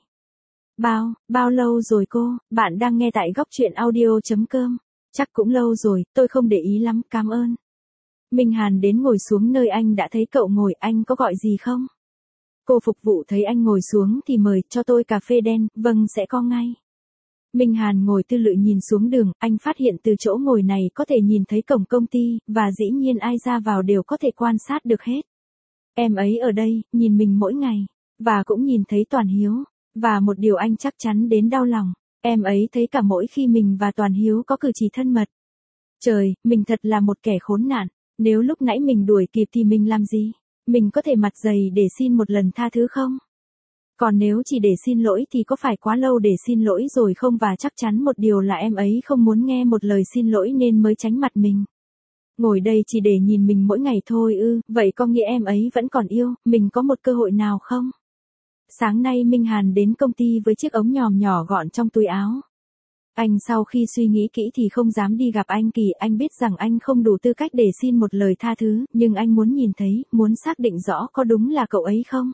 Bao, bao lâu rồi cô, bạn đang nghe tại góc truyện audio chấm com, chắc cũng lâu rồi, tôi không để ý lắm, cảm ơn. Minh Hàn đến ngồi xuống nơi anh đã thấy cậu ngồi, anh có gọi gì không? Cô phục vụ thấy anh ngồi xuống thì mời, cho tôi cà phê đen, vâng sẽ có ngay. Minh Hàn ngồi tư lự nhìn xuống đường, anh phát hiện từ chỗ ngồi này có thể nhìn thấy cổng công ty, và dĩ nhiên ai ra vào đều có thể quan sát được hết. Em ấy ở đây, nhìn mình mỗi ngày, và cũng nhìn thấy Toàn Hiếu, và một điều anh chắc chắn đến đau lòng, em ấy thấy cả mỗi khi mình và Toàn Hiếu có cử chỉ thân mật. Trời, mình thật là một kẻ khốn nạn, nếu lúc nãy mình đuổi kịp thì mình làm gì? Mình có thể mặt dày để xin một lần tha thứ không? Còn nếu chỉ để xin lỗi thì có phải quá lâu để xin lỗi rồi không, và chắc chắn một điều là em ấy không muốn nghe một lời xin lỗi nên mới tránh mặt mình. Ngồi đây chỉ để nhìn mình mỗi ngày thôi ư, vậy có nghĩa em ấy vẫn còn yêu, mình có một cơ hội nào không? Sáng nay Minh Hàn đến công ty với chiếc ống nhòm nhỏ gọn trong túi áo. Anh sau khi suy nghĩ kỹ thì không dám đi gặp anh Kỳ, anh biết rằng anh không đủ tư cách để xin một lời tha thứ, nhưng anh muốn nhìn thấy, muốn xác định rõ có đúng là cậu ấy không.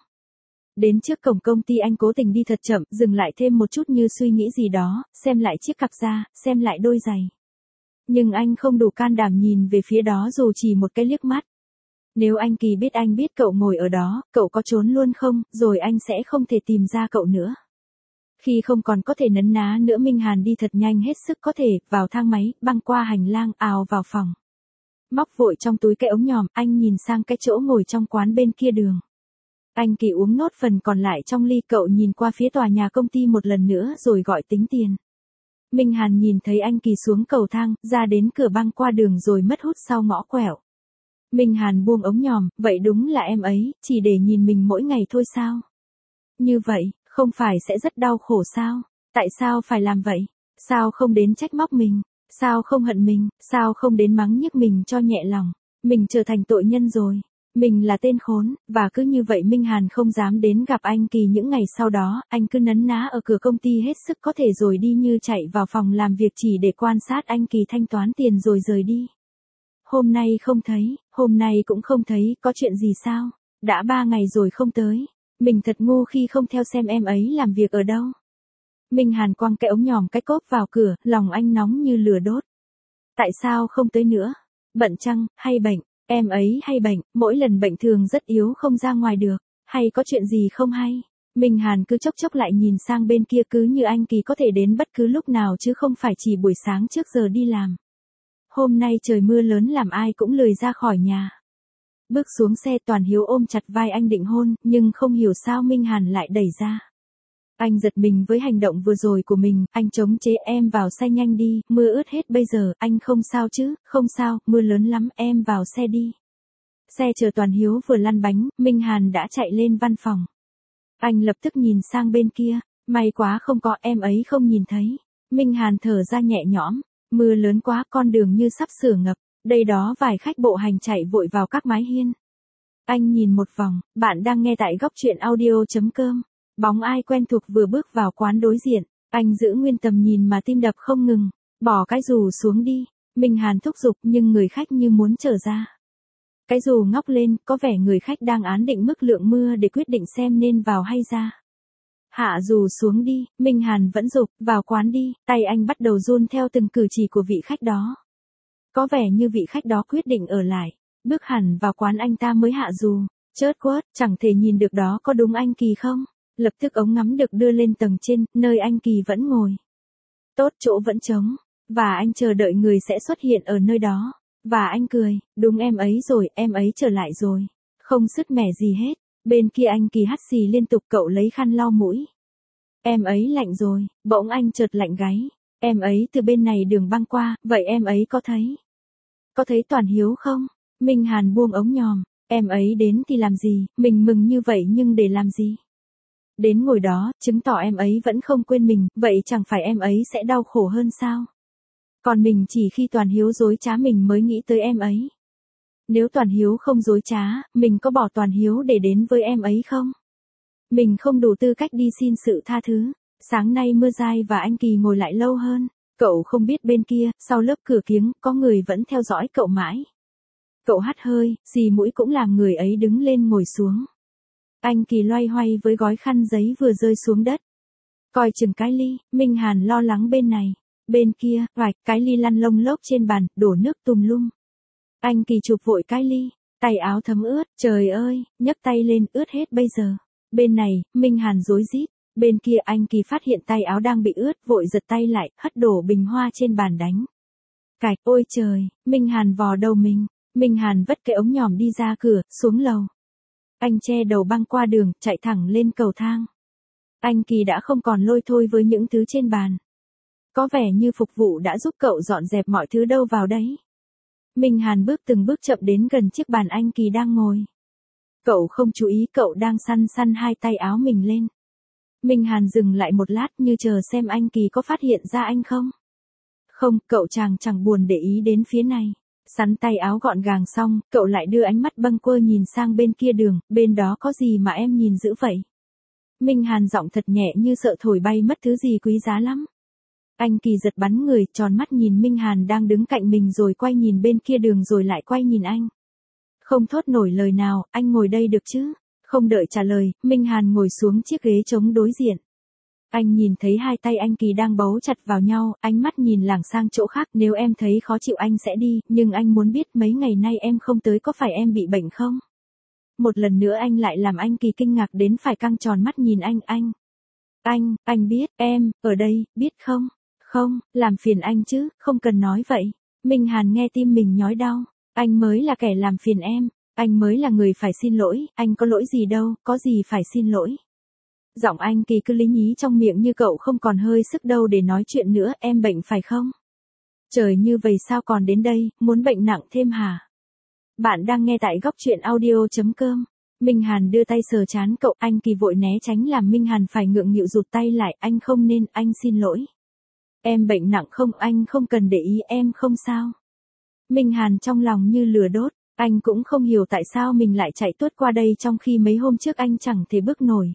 Đến trước cổng công ty anh cố tình đi thật chậm, dừng lại thêm một chút như suy nghĩ gì đó, xem lại chiếc cặp da, xem lại đôi giày. Nhưng anh không đủ can đảm nhìn về phía đó dù chỉ một cái liếc mắt. Nếu anh Kỳ biết anh biết cậu ngồi ở đó, cậu có trốn luôn không, rồi anh sẽ không thể tìm ra cậu nữa. Khi không còn có thể nấn ná nữa, Minh Hàn đi thật nhanh hết sức có thể, vào thang máy, băng qua hành lang, ào vào phòng. Móc vội trong túi cái ống nhòm, anh nhìn sang cái chỗ ngồi trong quán bên kia đường. Anh Kỳ uống nốt phần còn lại trong ly, cậu nhìn qua phía tòa nhà công ty một lần nữa rồi gọi tính tiền. Minh Hàn nhìn thấy anh Kỳ xuống cầu thang, ra đến cửa, băng qua đường rồi mất hút sau ngõ quẹo. Minh Hàn buông ống nhòm, vậy đúng là em ấy, chỉ để nhìn mình mỗi ngày thôi sao? Như vậy, không phải sẽ rất đau khổ sao? Tại sao phải làm vậy? Sao không đến trách móc mình? Sao không hận mình? Sao không đến mắng nhiếc mình cho nhẹ lòng? Mình trở thành tội nhân rồi. Mình là tên khốn, và cứ như vậy Minh Hàn không dám đến gặp anh Kỳ những ngày sau đó, anh cứ nấn ná ở cửa công ty hết sức có thể rồi đi như chạy vào phòng làm việc chỉ để quan sát anh Kỳ thanh toán tiền rồi rời đi. Hôm nay không thấy, hôm nay cũng không thấy, có chuyện gì sao? Đã ba ngày rồi không tới. Mình thật ngu khi không theo xem em ấy làm việc ở đâu. Minh Hàn quăng cái ống nhòm cái cốp vào cửa, lòng anh nóng như lửa đốt. Tại sao không tới nữa? Bận chăng, hay bệnh? Em ấy hay bệnh, mỗi lần bệnh thường rất yếu không ra ngoài được, hay có chuyện gì không hay? Minh Hàn cứ chốc chốc lại nhìn sang bên kia, cứ như anh Kỳ có thể đến bất cứ lúc nào chứ không phải chỉ buổi sáng trước giờ đi làm. Hôm nay trời mưa lớn làm ai cũng lười ra khỏi nhà. Bước xuống xe, Toàn Hiếu ôm chặt vai anh định hôn, nhưng không hiểu sao Minh Hàn lại đẩy ra. Anh giật mình với hành động vừa rồi của mình, anh chống chế, em vào xe nhanh đi, mưa ướt hết bây giờ, anh không sao chứ, không sao, mưa lớn lắm, em vào xe đi. Xe chờ Toàn Hiếu vừa lăn bánh, Minh Hàn đã chạy lên văn phòng. Anh lập tức nhìn sang bên kia, May quá không có, em ấy không nhìn thấy. Minh Hàn thở ra nhẹ nhõm, mưa lớn quá, con đường như sắp sửa ngập, đây đó vài khách bộ hành chạy vội vào các mái hiên. Anh nhìn một vòng, bạn đang nghe tại góc truyện audio.com. Bóng ai quen thuộc vừa bước vào quán đối diện, anh giữ nguyên tầm nhìn mà tim đập không ngừng, bỏ cái dù xuống đi, Minh Hàn thúc giục nhưng người khách như muốn trở ra. Cái dù ngóc lên, có vẻ người khách đang án định mức lượng mưa để quyết định xem nên vào hay ra. Hạ dù xuống đi, Minh Hàn vẫn giục, vào quán đi, tay anh bắt đầu run theo từng cử chỉ của vị khách đó. Có vẻ như vị khách đó quyết định ở lại, bước hẳn vào quán anh ta mới hạ dù, chớt quớt, chẳng thể nhìn được đó có đúng anh Kỳ không? Lập tức ống ngắm được đưa lên tầng trên, nơi anh Kỳ vẫn ngồi. Tốt, chỗ vẫn trống, và anh chờ đợi người sẽ xuất hiện ở nơi đó. Và anh cười, đúng em ấy rồi, em ấy trở lại rồi. Không sứt mẻ gì hết, bên kia anh Kỳ hắt xì liên tục, cậu lấy khăn lau mũi. Em ấy lạnh rồi, bỗng anh chợt lạnh gáy. Em ấy từ bên này đường băng qua, vậy em ấy có thấy? Có thấy Toàn Hiếu không? Minh Hàn buông ống nhòm, em ấy đến thì làm gì, mình mừng như vậy nhưng để làm gì? Đến ngồi đó, chứng tỏ em ấy vẫn không quên mình, vậy chẳng phải em ấy sẽ đau khổ hơn sao? Còn mình chỉ khi Toàn Hiếu dối trá mình mới nghĩ tới em ấy. Nếu Toàn Hiếu không dối trá, mình có bỏ Toàn Hiếu để đến với em ấy không? Mình không đủ tư cách đi xin sự tha thứ. Sáng nay mưa dai và anh Kỳ ngồi lại lâu hơn. Cậu không biết bên kia, sau lớp cửa kiếng, có người vẫn theo dõi cậu mãi. Cậu hắt hơi, xì mũi cũng làm người ấy đứng lên ngồi xuống. Anh Kỳ loay hoay với gói khăn giấy vừa rơi xuống đất. Coi chừng cái ly, Minh Hàn lo lắng bên này. Bên kia, hoạch, cái ly lăn lông lốc trên bàn, đổ nước tùm lum. Anh Kỳ chụp vội cái ly, tay áo thấm ướt, trời ơi, nhấc tay lên, ướt hết bây giờ. Bên này, Minh Hàn rối rít, bên kia anh Kỳ phát hiện tay áo đang bị ướt, vội giật tay lại, hất đổ bình hoa trên bàn đánh. Cạch, ôi trời, Minh Hàn vò đầu mình, Minh Hàn vất cái ống nhòm đi ra cửa, xuống lầu. Anh che đầu băng qua đường, chạy thẳng lên cầu thang. Anh Kỳ đã không còn lôi thôi với những thứ trên bàn. Có vẻ như phục vụ đã giúp cậu dọn dẹp mọi thứ đâu vào đấy. Minh Hàn bước từng bước chậm đến gần chiếc bàn anh Kỳ đang ngồi. Cậu không chú ý cậu đang săn săn hai tay áo mình lên. Minh Hàn dừng lại một lát như chờ xem anh Kỳ có phát hiện ra anh không. Không, cậu chàng chẳng buồn để ý đến phía này. Sắn tay áo gọn gàng xong, cậu lại đưa ánh mắt bâng quơ nhìn sang bên kia đường, bên đó có gì mà em nhìn dữ vậy? Minh Hàn giọng thật nhẹ như sợ thổi bay mất thứ gì quý giá lắm. Anh Kỳ giật bắn người, tròn mắt nhìn Minh Hàn đang đứng cạnh mình rồi quay nhìn bên kia đường rồi lại quay nhìn anh. Không thốt nổi lời nào, anh ngồi đây được chứ? Không đợi trả lời, Minh Hàn ngồi xuống chiếc ghế trống đối diện. Anh nhìn thấy hai tay anh Kỳ đang bấu chặt vào nhau, ánh mắt nhìn lảng sang chỗ khác, nếu em thấy khó chịu anh sẽ đi, nhưng anh muốn biết mấy ngày nay em không tới có phải em bị bệnh không? Một lần nữa anh lại làm anh Kỳ kinh ngạc đến phải căng tròn mắt nhìn anh, anh. Anh, anh biết, em, ở đây, biết không? Không, làm phiền anh chứ, không cần nói vậy. Minh Hàn nghe tim mình nhói đau, anh mới là kẻ làm phiền em, anh mới là người phải xin lỗi, anh có lỗi gì đâu, có gì phải xin lỗi. Giọng anh Kỳ cứ lý nhí trong miệng như cậu không còn hơi sức đâu để nói chuyện nữa, em bệnh phải không? Trời như vậy sao còn đến đây, muốn bệnh nặng thêm hả? Bạn đang nghe tại góc truyện audio.com. Minh Hàn đưa tay sờ trán cậu, anh Kỳ vội né tránh làm Minh Hàn phải ngượng nghịu rụt tay lại, anh không nên, anh xin lỗi. Em bệnh nặng không, anh không cần để ý, em không sao. Minh Hàn trong lòng như lửa đốt, anh cũng không hiểu tại sao mình lại chạy tuốt qua đây trong khi mấy hôm trước anh chẳng thể bước nổi.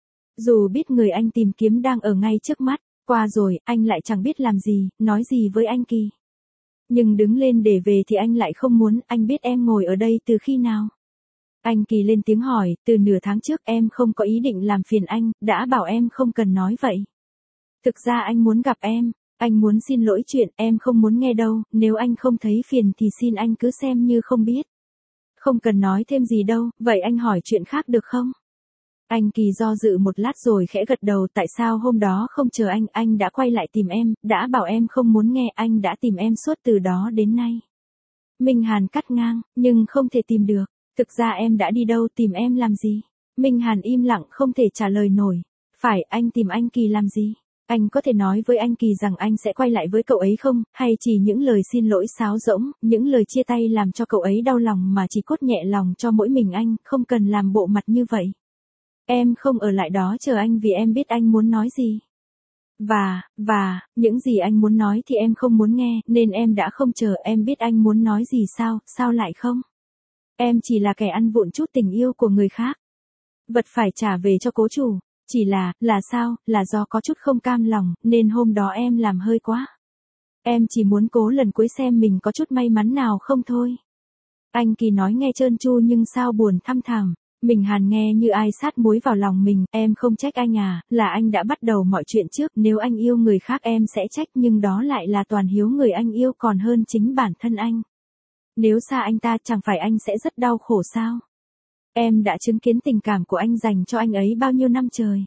Dù biết người anh tìm kiếm đang ở ngay trước mắt, qua rồi, anh lại chẳng biết làm gì, nói gì với anh Kỳ. Nhưng đứng lên để về thì anh lại không muốn, anh biết em ngồi ở đây từ khi nào? Anh Kỳ lên tiếng hỏi, từ nửa tháng trước em không có ý định làm phiền anh, đã bảo em không cần nói vậy. Thực ra anh muốn gặp em, anh muốn xin lỗi chuyện em không muốn nghe đâu, nếu anh không thấy phiền thì xin anh cứ xem như không biết. Không cần nói thêm gì đâu, vậy anh hỏi chuyện khác được không? Anh Kỳ do dự một lát rồi khẽ gật đầu, tại sao hôm đó không chờ anh, anh đã quay lại tìm em, đã bảo em không muốn nghe, anh đã tìm em suốt từ đó đến nay. Minh Hàn cắt ngang, nhưng không thể tìm được, thực ra em đã đi đâu, tìm em làm gì? Minh Hàn im lặng không thể trả lời nổi, phải, anh tìm anh Kỳ làm gì? Anh có thể nói với anh Kỳ rằng anh sẽ quay lại với cậu ấy không, hay chỉ những lời xin lỗi sáo rỗng, những lời chia tay làm cho cậu ấy đau lòng mà chỉ cốt nhẹ lòng cho mỗi mình anh, không cần làm bộ mặt như vậy. Em không ở lại đó chờ anh vì em biết anh muốn nói gì. Và, và, những gì anh muốn nói thì em không muốn nghe, nên em đã không chờ. Em biết anh muốn nói gì sao, sao lại không? Em chỉ là kẻ ăn vụng chút tình yêu của người khác. Vật phải trả về cho cố chủ. Chỉ là, là sao, là do có chút không cam lòng, nên hôm đó em làm hơi quá. Em chỉ muốn cố lần cuối xem mình có chút may mắn nào không thôi. Anh Kỳ nói nghe trơn tru nhưng sao buồn thăm thẳm. Mình Hàn nghe như ai sát muối vào lòng mình, em không trách anh à, là anh đã bắt đầu mọi chuyện trước, nếu anh yêu người khác em sẽ trách nhưng đó lại là toàn hiếu người anh yêu còn hơn chính bản thân anh. Nếu xa anh ta chẳng phải anh sẽ rất đau khổ sao? Em đã chứng kiến tình cảm của anh dành cho anh ấy bao nhiêu năm trời.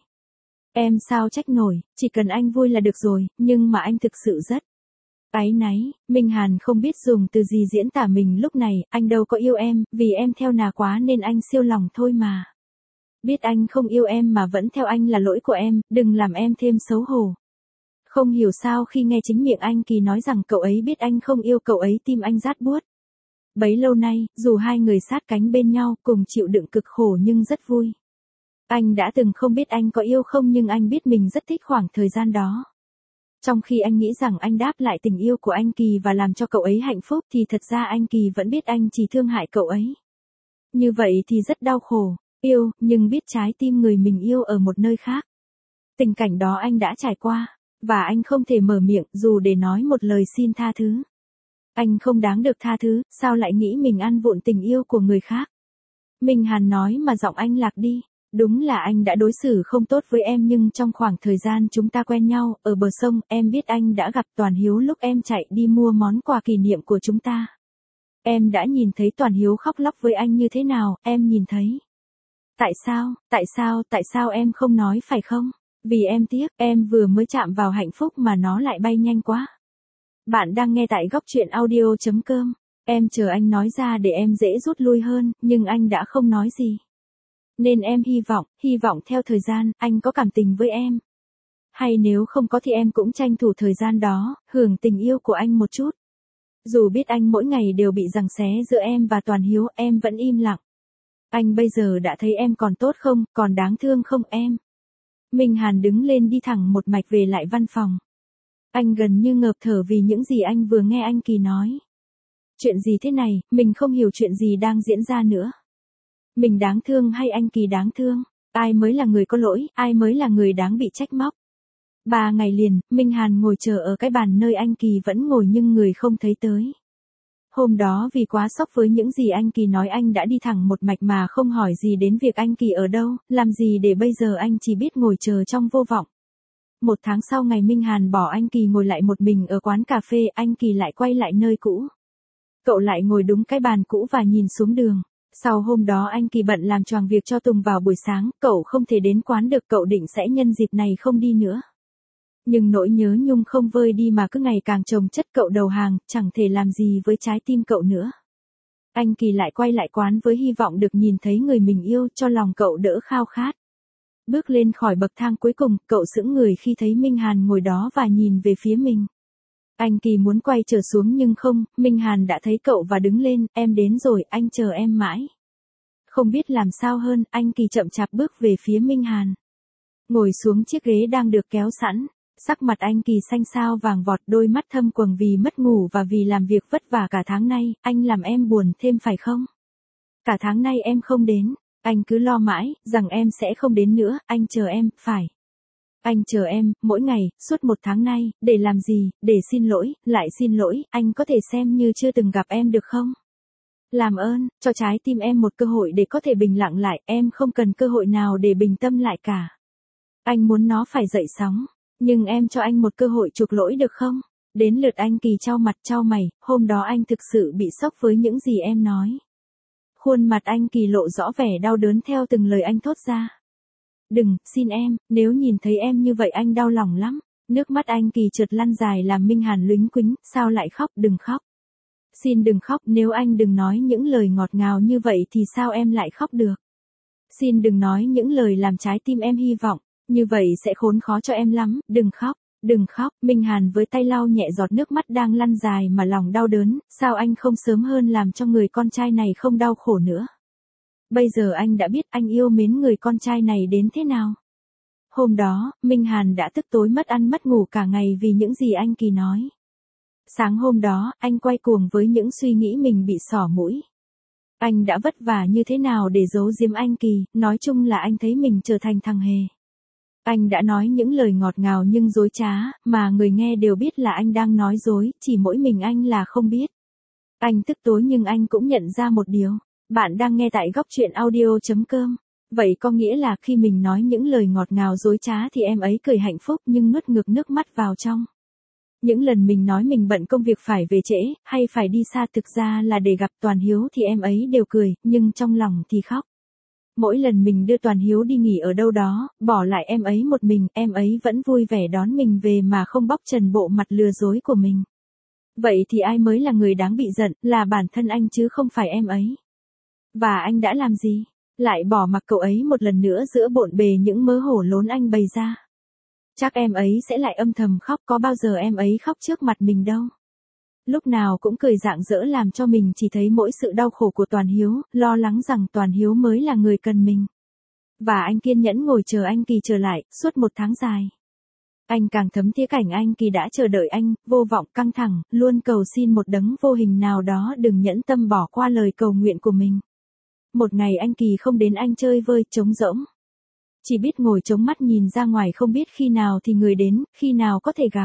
Em sao trách nổi, chỉ cần anh vui là được rồi, nhưng mà anh thực sự rất áy náy. Minh Hàn không biết dùng từ gì diễn tả mình lúc này, anh đâu có yêu em, vì em theo nà quá nên anh siêu lòng thôi mà. Biết anh không yêu em mà vẫn theo anh là lỗi của em, đừng làm em thêm xấu hổ. Không hiểu sao khi nghe chính miệng anh Kỳ nói rằng cậu ấy biết anh không yêu cậu ấy tim anh rát buốt. Bấy lâu nay, dù hai người sát cánh bên nhau cùng chịu đựng cực khổ nhưng rất vui. Anh đã từng không biết anh có yêu không nhưng anh biết mình rất thích khoảng thời gian đó. Trong khi anh nghĩ rằng anh đáp lại tình yêu của anh Kỳ và làm cho cậu ấy hạnh phúc thì thật ra anh Kỳ vẫn biết anh chỉ thương hại cậu ấy. Như vậy thì rất đau khổ, yêu, nhưng biết trái tim người mình yêu ở một nơi khác. Tình cảnh đó anh đã trải qua, và anh không thể mở miệng dù để nói một lời xin tha thứ. Anh không đáng được tha thứ, sao lại nghĩ mình ăn vụng tình yêu của người khác. Minh Hàn nói mà giọng anh lạc đi. Đúng là anh đã đối xử không tốt với em nhưng trong khoảng thời gian chúng ta quen nhau, ở bờ sông, em biết anh đã gặp Toàn Hiếu lúc em chạy đi mua món quà kỷ niệm của chúng ta. Em đã nhìn thấy Toàn Hiếu khóc lóc với anh như thế nào, em nhìn thấy. Tại sao, tại sao, tại sao em không nói phải không? Vì em tiếc, em vừa mới chạm vào hạnh phúc mà nó lại bay nhanh quá. Bạn đang nghe tại góc truyện audio chấm com. Em chờ anh nói ra để em dễ rút lui hơn, nhưng anh đã không nói gì. Nên em hy vọng, hy vọng theo thời gian, anh có cảm tình với em. Hay nếu không có thì em cũng tranh thủ thời gian đó, hưởng tình yêu của anh một chút. Dù biết anh mỗi ngày đều bị giằng xé giữa em và Toàn Hiếu, em vẫn im lặng. Anh bây giờ đã thấy em còn tốt không, còn đáng thương không em? Minh Hàn đứng lên đi thẳng một mạch về lại văn phòng. Anh gần như ngợp thở vì những gì anh vừa nghe anh Kỳ nói. Chuyện gì thế này, mình không hiểu chuyện gì đang diễn ra nữa. Mình đáng thương hay anh Kỳ đáng thương? Ai mới là người có lỗi, ai mới là người đáng bị trách móc? Ba ngày liền, Minh Hàn ngồi chờ ở cái bàn nơi anh Kỳ vẫn ngồi nhưng người không thấy tới. Hôm đó vì quá sốc với những gì anh Kỳ nói anh đã đi thẳng một mạch mà không hỏi gì đến việc anh Kỳ ở đâu, làm gì để bây giờ anh chỉ biết ngồi chờ trong vô vọng. Một tháng sau ngày Minh Hàn bỏ anh Kỳ ngồi lại một mình ở quán cà phê, anh Kỳ lại quay lại nơi cũ. Cậu lại ngồi đúng cái bàn cũ và nhìn xuống đường. Sau hôm đó anh Kỳ bận làm choàng việc cho Tùng vào buổi sáng, cậu không thể đến quán được, cậu định sẽ nhân dịp này không đi nữa. Nhưng nỗi nhớ nhung không vơi đi mà cứ ngày càng chồng chất, cậu đầu hàng, chẳng thể làm gì với trái tim cậu nữa. Anh Kỳ lại quay lại quán với hy vọng được nhìn thấy người mình yêu cho lòng cậu đỡ khao khát. Bước lên khỏi bậc thang cuối cùng, cậu sững người khi thấy Minh Hàn ngồi đó và nhìn về phía mình. Anh Kỳ muốn quay trở xuống nhưng không, Minh Hàn đã thấy cậu và đứng lên, em đến rồi, anh chờ em mãi. Không biết làm sao hơn, anh Kỳ chậm chạp bước về phía Minh Hàn. Ngồi xuống chiếc ghế đang được kéo sẵn, sắc mặt anh Kỳ xanh xao vàng vọt, đôi mắt thâm quầng vì mất ngủ và vì làm việc vất vả cả tháng nay, anh làm em buồn thêm phải không? Cả tháng nay em không đến, anh cứ lo mãi, rằng em sẽ không đến nữa, anh chờ em, phải. Anh chờ em, mỗi ngày, suốt một tháng nay, để làm gì, để xin lỗi, lại xin lỗi, anh có thể xem như chưa từng gặp em được không? Làm ơn, cho trái tim em một cơ hội để có thể bình lặng lại, em không cần cơ hội nào để bình tâm lại cả. Anh muốn nó phải dậy sóng, nhưng em cho anh một cơ hội chuộc lỗi được không? Đến lượt anh Kỳ chau mặt chau mày, hôm đó anh thực sự bị sốc với những gì em nói. Khuôn mặt anh Kỳ lộ rõ vẻ đau đớn theo từng lời anh thốt ra. Đừng, xin em, nếu nhìn thấy em như vậy anh đau lòng lắm. Nước mắt anh Kỳ trượt lăn dài làm Minh Hàn lúnh quính, sao lại khóc, đừng khóc. Xin đừng khóc, nếu anh đừng nói những lời ngọt ngào như vậy thì sao em lại khóc được. Xin đừng nói những lời làm trái tim em hy vọng, như vậy sẽ khốn khó cho em lắm, đừng khóc, đừng khóc. Minh Hàn với tay lau nhẹ giọt nước mắt đang lăn dài mà lòng đau đớn, sao anh không sớm hơn làm cho người con trai này không đau khổ nữa. Bây giờ anh đã biết anh yêu mến người con trai này đến thế nào. Hôm đó, Minh Hàn đã tức tối mất ăn mất ngủ cả ngày vì những gì anh Kỳ nói. Sáng hôm đó, anh quay cuồng với những suy nghĩ mình bị xỏ mũi. Anh đã vất vả như thế nào để giấu giếm anh Kỳ, nói chung là anh thấy mình trở thành thằng hề. Anh đã nói những lời ngọt ngào nhưng dối trá, mà người nghe đều biết là anh đang nói dối, chỉ mỗi mình anh là không biết. Anh tức tối nhưng anh cũng nhận ra một điều. Bạn đang nghe tại góc truyện audio chấm com. Vậy có nghĩa là khi mình nói những lời ngọt ngào dối trá thì em ấy cười hạnh phúc nhưng nuốt ngược nước mắt vào trong. Những lần mình nói mình bận công việc phải về trễ, hay phải đi xa thực ra là để gặp Toàn Hiếu thì em ấy đều cười, nhưng trong lòng thì khóc. Mỗi lần mình đưa Toàn Hiếu đi nghỉ ở đâu đó, bỏ lại em ấy một mình, em ấy vẫn vui vẻ đón mình về mà không bóc trần bộ mặt lừa dối của mình. Vậy thì ai mới là người đáng bị giận, là bản thân anh chứ không phải em ấy. Và anh đã làm gì? Lại bỏ mặc cậu ấy một lần nữa giữa bộn bề những mớ hổ lốn anh bày ra. Chắc em ấy sẽ lại âm thầm khóc, có bao giờ em ấy khóc trước mặt mình đâu. Lúc nào cũng cười rạng rỡ làm cho mình chỉ thấy mỗi sự đau khổ của Toàn Hiếu, lo lắng rằng Toàn Hiếu mới là người cần mình. Và anh kiên nhẫn ngồi chờ anh Kỳ trở lại, suốt một tháng dài. Anh càng thấm thía cảnh anh Kỳ đã chờ đợi anh, vô vọng căng thẳng, luôn cầu xin một đấng vô hình nào đó đừng nhẫn tâm bỏ qua lời cầu nguyện của mình. Một ngày anh Kỳ không đến, anh chơi vơi, trống rỗng. Chỉ biết ngồi chống mắt nhìn ra ngoài, không biết khi nào thì người đến, khi nào có thể gặp.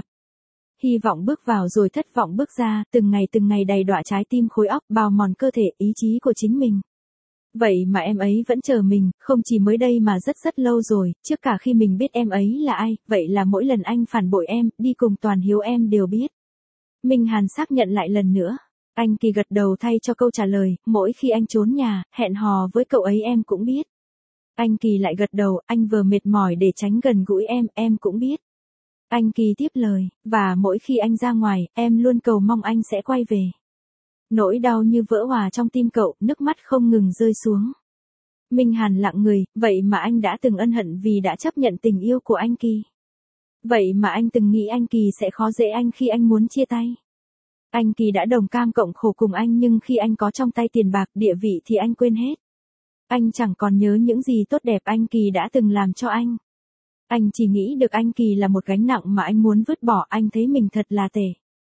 Hy vọng bước vào rồi thất vọng bước ra, từng ngày từng ngày đầy đọa trái tim khối óc, bào mòn cơ thể, ý chí của chính mình. Vậy mà em ấy vẫn chờ mình, không chỉ mới đây mà rất rất lâu rồi, trước cả khi mình biết em ấy là ai, vậy là mỗi lần anh phản bội em, đi cùng Toàn Hiếu em đều biết. Minh Hàn xác nhận lại lần nữa. Anh Kỳ gật đầu thay cho câu trả lời, mỗi khi anh trốn nhà, hẹn hò với cậu ấy em cũng biết. Anh Kỳ lại gật đầu, anh vừa mệt mỏi để tránh gần gũi em, em cũng biết. Anh Kỳ tiếp lời, và mỗi khi anh ra ngoài, em luôn cầu mong anh sẽ quay về. Nỗi đau như vỡ hòa trong tim cậu, nước mắt không ngừng rơi xuống. Minh Hàn lặng người, vậy mà anh đã từng ân hận vì đã chấp nhận tình yêu của anh Kỳ. Vậy mà anh từng nghĩ anh Kỳ sẽ khó dễ anh khi anh muốn chia tay. Anh Kỳ đã đồng cam cộng khổ cùng anh nhưng khi anh có trong tay tiền bạc, địa vị thì anh quên hết. Anh chẳng còn nhớ những gì tốt đẹp anh Kỳ đã từng làm cho anh. Anh chỉ nghĩ được anh Kỳ là một gánh nặng mà anh muốn vứt bỏ, anh thấy mình thật là tệ.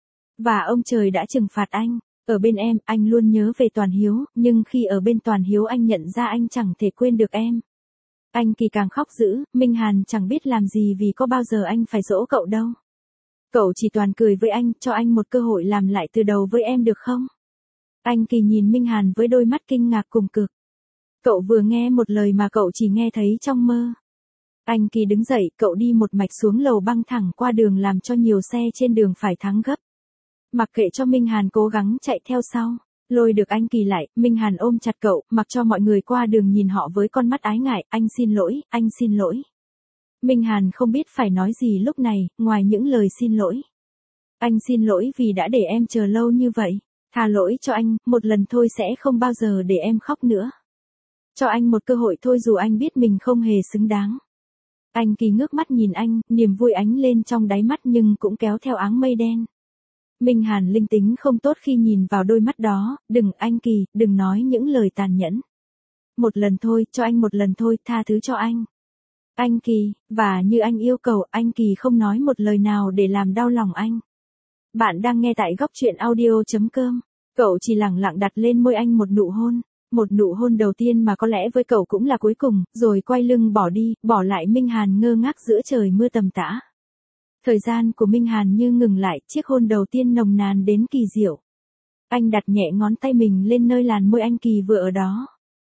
Và ông trời đã trừng phạt anh. Ở bên em, anh luôn nhớ về Toàn Hiếu, nhưng khi ở bên Toàn Hiếu anh nhận ra anh chẳng thể quên được em. Anh Kỳ càng khóc dữ, Minh Hàn chẳng biết làm gì vì có bao giờ anh phải dỗ cậu đâu. Cậu chỉ toàn cười với anh, cho anh một cơ hội làm lại từ đầu với em được không? Anh Kỳ nhìn Minh Hàn với đôi mắt kinh ngạc cùng cực. Cậu vừa nghe một lời mà cậu chỉ nghe thấy trong mơ. Anh Kỳ đứng dậy, cậu đi một mạch xuống lầu băng thẳng qua đường làm cho nhiều xe trên đường phải thắng gấp. Mặc kệ cho Minh Hàn cố gắng chạy theo sau, lôi được anh Kỳ lại, Minh Hàn ôm chặt cậu, mặc cho mọi người qua đường nhìn họ với con mắt ái ngại, anh xin lỗi, anh xin lỗi. Minh Hàn không biết phải nói gì lúc này, ngoài những lời xin lỗi. Anh xin lỗi vì đã để em chờ lâu như vậy. Tha lỗi cho anh, một lần thôi sẽ không bao giờ để em khóc nữa. Cho anh một cơ hội thôi dù anh biết mình không hề xứng đáng. Anh Kỳ ngước mắt nhìn anh, niềm vui ánh lên trong đáy mắt nhưng cũng kéo theo áng mây đen. Minh Hàn linh tính không tốt khi nhìn vào đôi mắt đó, đừng anh Kỳ, đừng nói những lời tàn nhẫn. Một lần thôi, cho anh một lần thôi, tha thứ cho anh. Anh Kỳ, và như anh yêu cầu, anh Kỳ không nói một lời nào để làm đau lòng anh. Bạn đang nghe tại góc truyện audio chấm com. Cậu chỉ lẳng lặng đặt lên môi anh một nụ hôn. Một nụ hôn đầu tiên mà có lẽ với cậu cũng là cuối cùng, rồi quay lưng bỏ đi, bỏ lại Minh Hàn ngơ ngác giữa trời mưa tầm tã. Thời gian của Minh Hàn như ngừng lại, chiếc hôn đầu tiên nồng nàn đến kỳ diệu. Anh đặt nhẹ ngón tay mình lên nơi làn môi anh Kỳ vừa ở đó.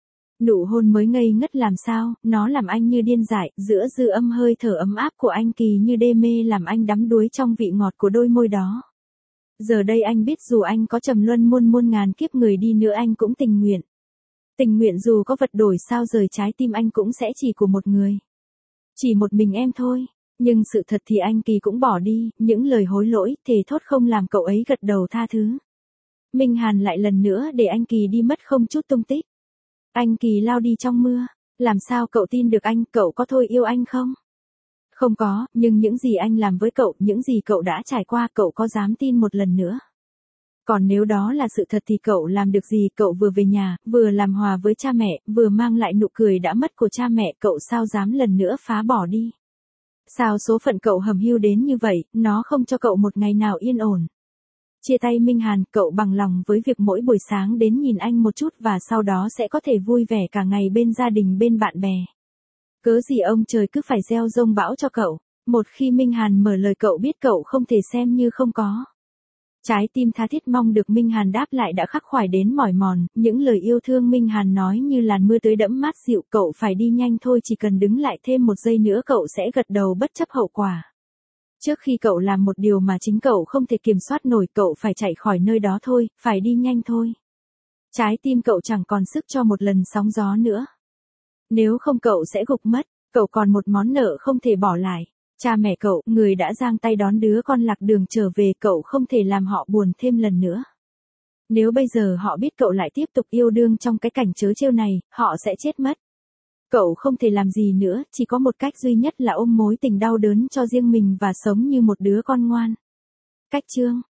Nụ hôn mới ngây ngất làm sao, nó làm anh như điên dại, giữa dư âm hơi thở ấm áp của anh Kỳ như đê mê làm anh đắm đuối trong vị ngọt của đôi môi đó. Giờ đây anh biết dù anh có trầm luân muôn muôn ngàn kiếp người đi nữa anh cũng tình nguyện. Tình nguyện dù có vật đổi sao rời trái tim anh cũng sẽ chỉ của một người. Chỉ một mình em thôi. Nhưng sự thật thì anh Kỳ cũng bỏ đi, những lời hối lỗi, thề thốt không làm cậu ấy gật đầu tha thứ. Minh Hàn lại lần nữa để anh Kỳ đi mất không chút tung tích. Anh Kỳ lao đi trong mưa. Làm sao cậu tin được anh, cậu có thôi yêu anh không? Không có, nhưng những gì anh làm với cậu, những gì cậu đã trải qua, cậu có dám tin một lần nữa? Còn nếu đó là sự thật thì cậu làm được gì? Cậu vừa về nhà, vừa làm hòa với cha mẹ, vừa mang lại nụ cười đã mất của cha mẹ, cậu sao dám lần nữa phá bỏ đi? Sao số phận cậu hầm hiu đến như vậy, nó không cho cậu một ngày nào yên ổn. Chia tay Minh Hàn, cậu bằng lòng với việc mỗi buổi sáng đến nhìn anh một chút và sau đó sẽ có thể vui vẻ cả ngày bên gia đình bên bạn bè. Cớ gì ông trời cứ phải gieo giông bão cho cậu? Một khi Minh Hàn mở lời cậu biết cậu không thể xem như không có. Trái tim tha thiết mong được Minh Hàn đáp lại đã khắc khoải đến mỏi mòn, những lời yêu thương Minh Hàn nói như làn mưa tưới đẫm mát dịu, cậu phải đi nhanh thôi, chỉ cần đứng lại thêm một giây nữa cậu sẽ gật đầu bất chấp hậu quả. Trước khi cậu làm một điều mà chính cậu không thể kiểm soát nổi, cậu phải chạy khỏi nơi đó thôi, phải đi nhanh thôi. Trái tim cậu chẳng còn sức cho một lần sóng gió nữa. Nếu không cậu sẽ gục mất, cậu còn một món nợ không thể bỏ lại. Cha mẹ cậu, người đã giang tay đón đứa con lạc đường trở về, cậu không thể làm họ buồn thêm lần nữa. Nếu bây giờ họ biết cậu lại tiếp tục yêu đương trong cái cảnh trớ trêu này, họ sẽ chết mất. Cậu không thể làm gì nữa, chỉ có một cách duy nhất là ôm mối tình đau đớn cho riêng mình và sống như một đứa con ngoan. Cách chương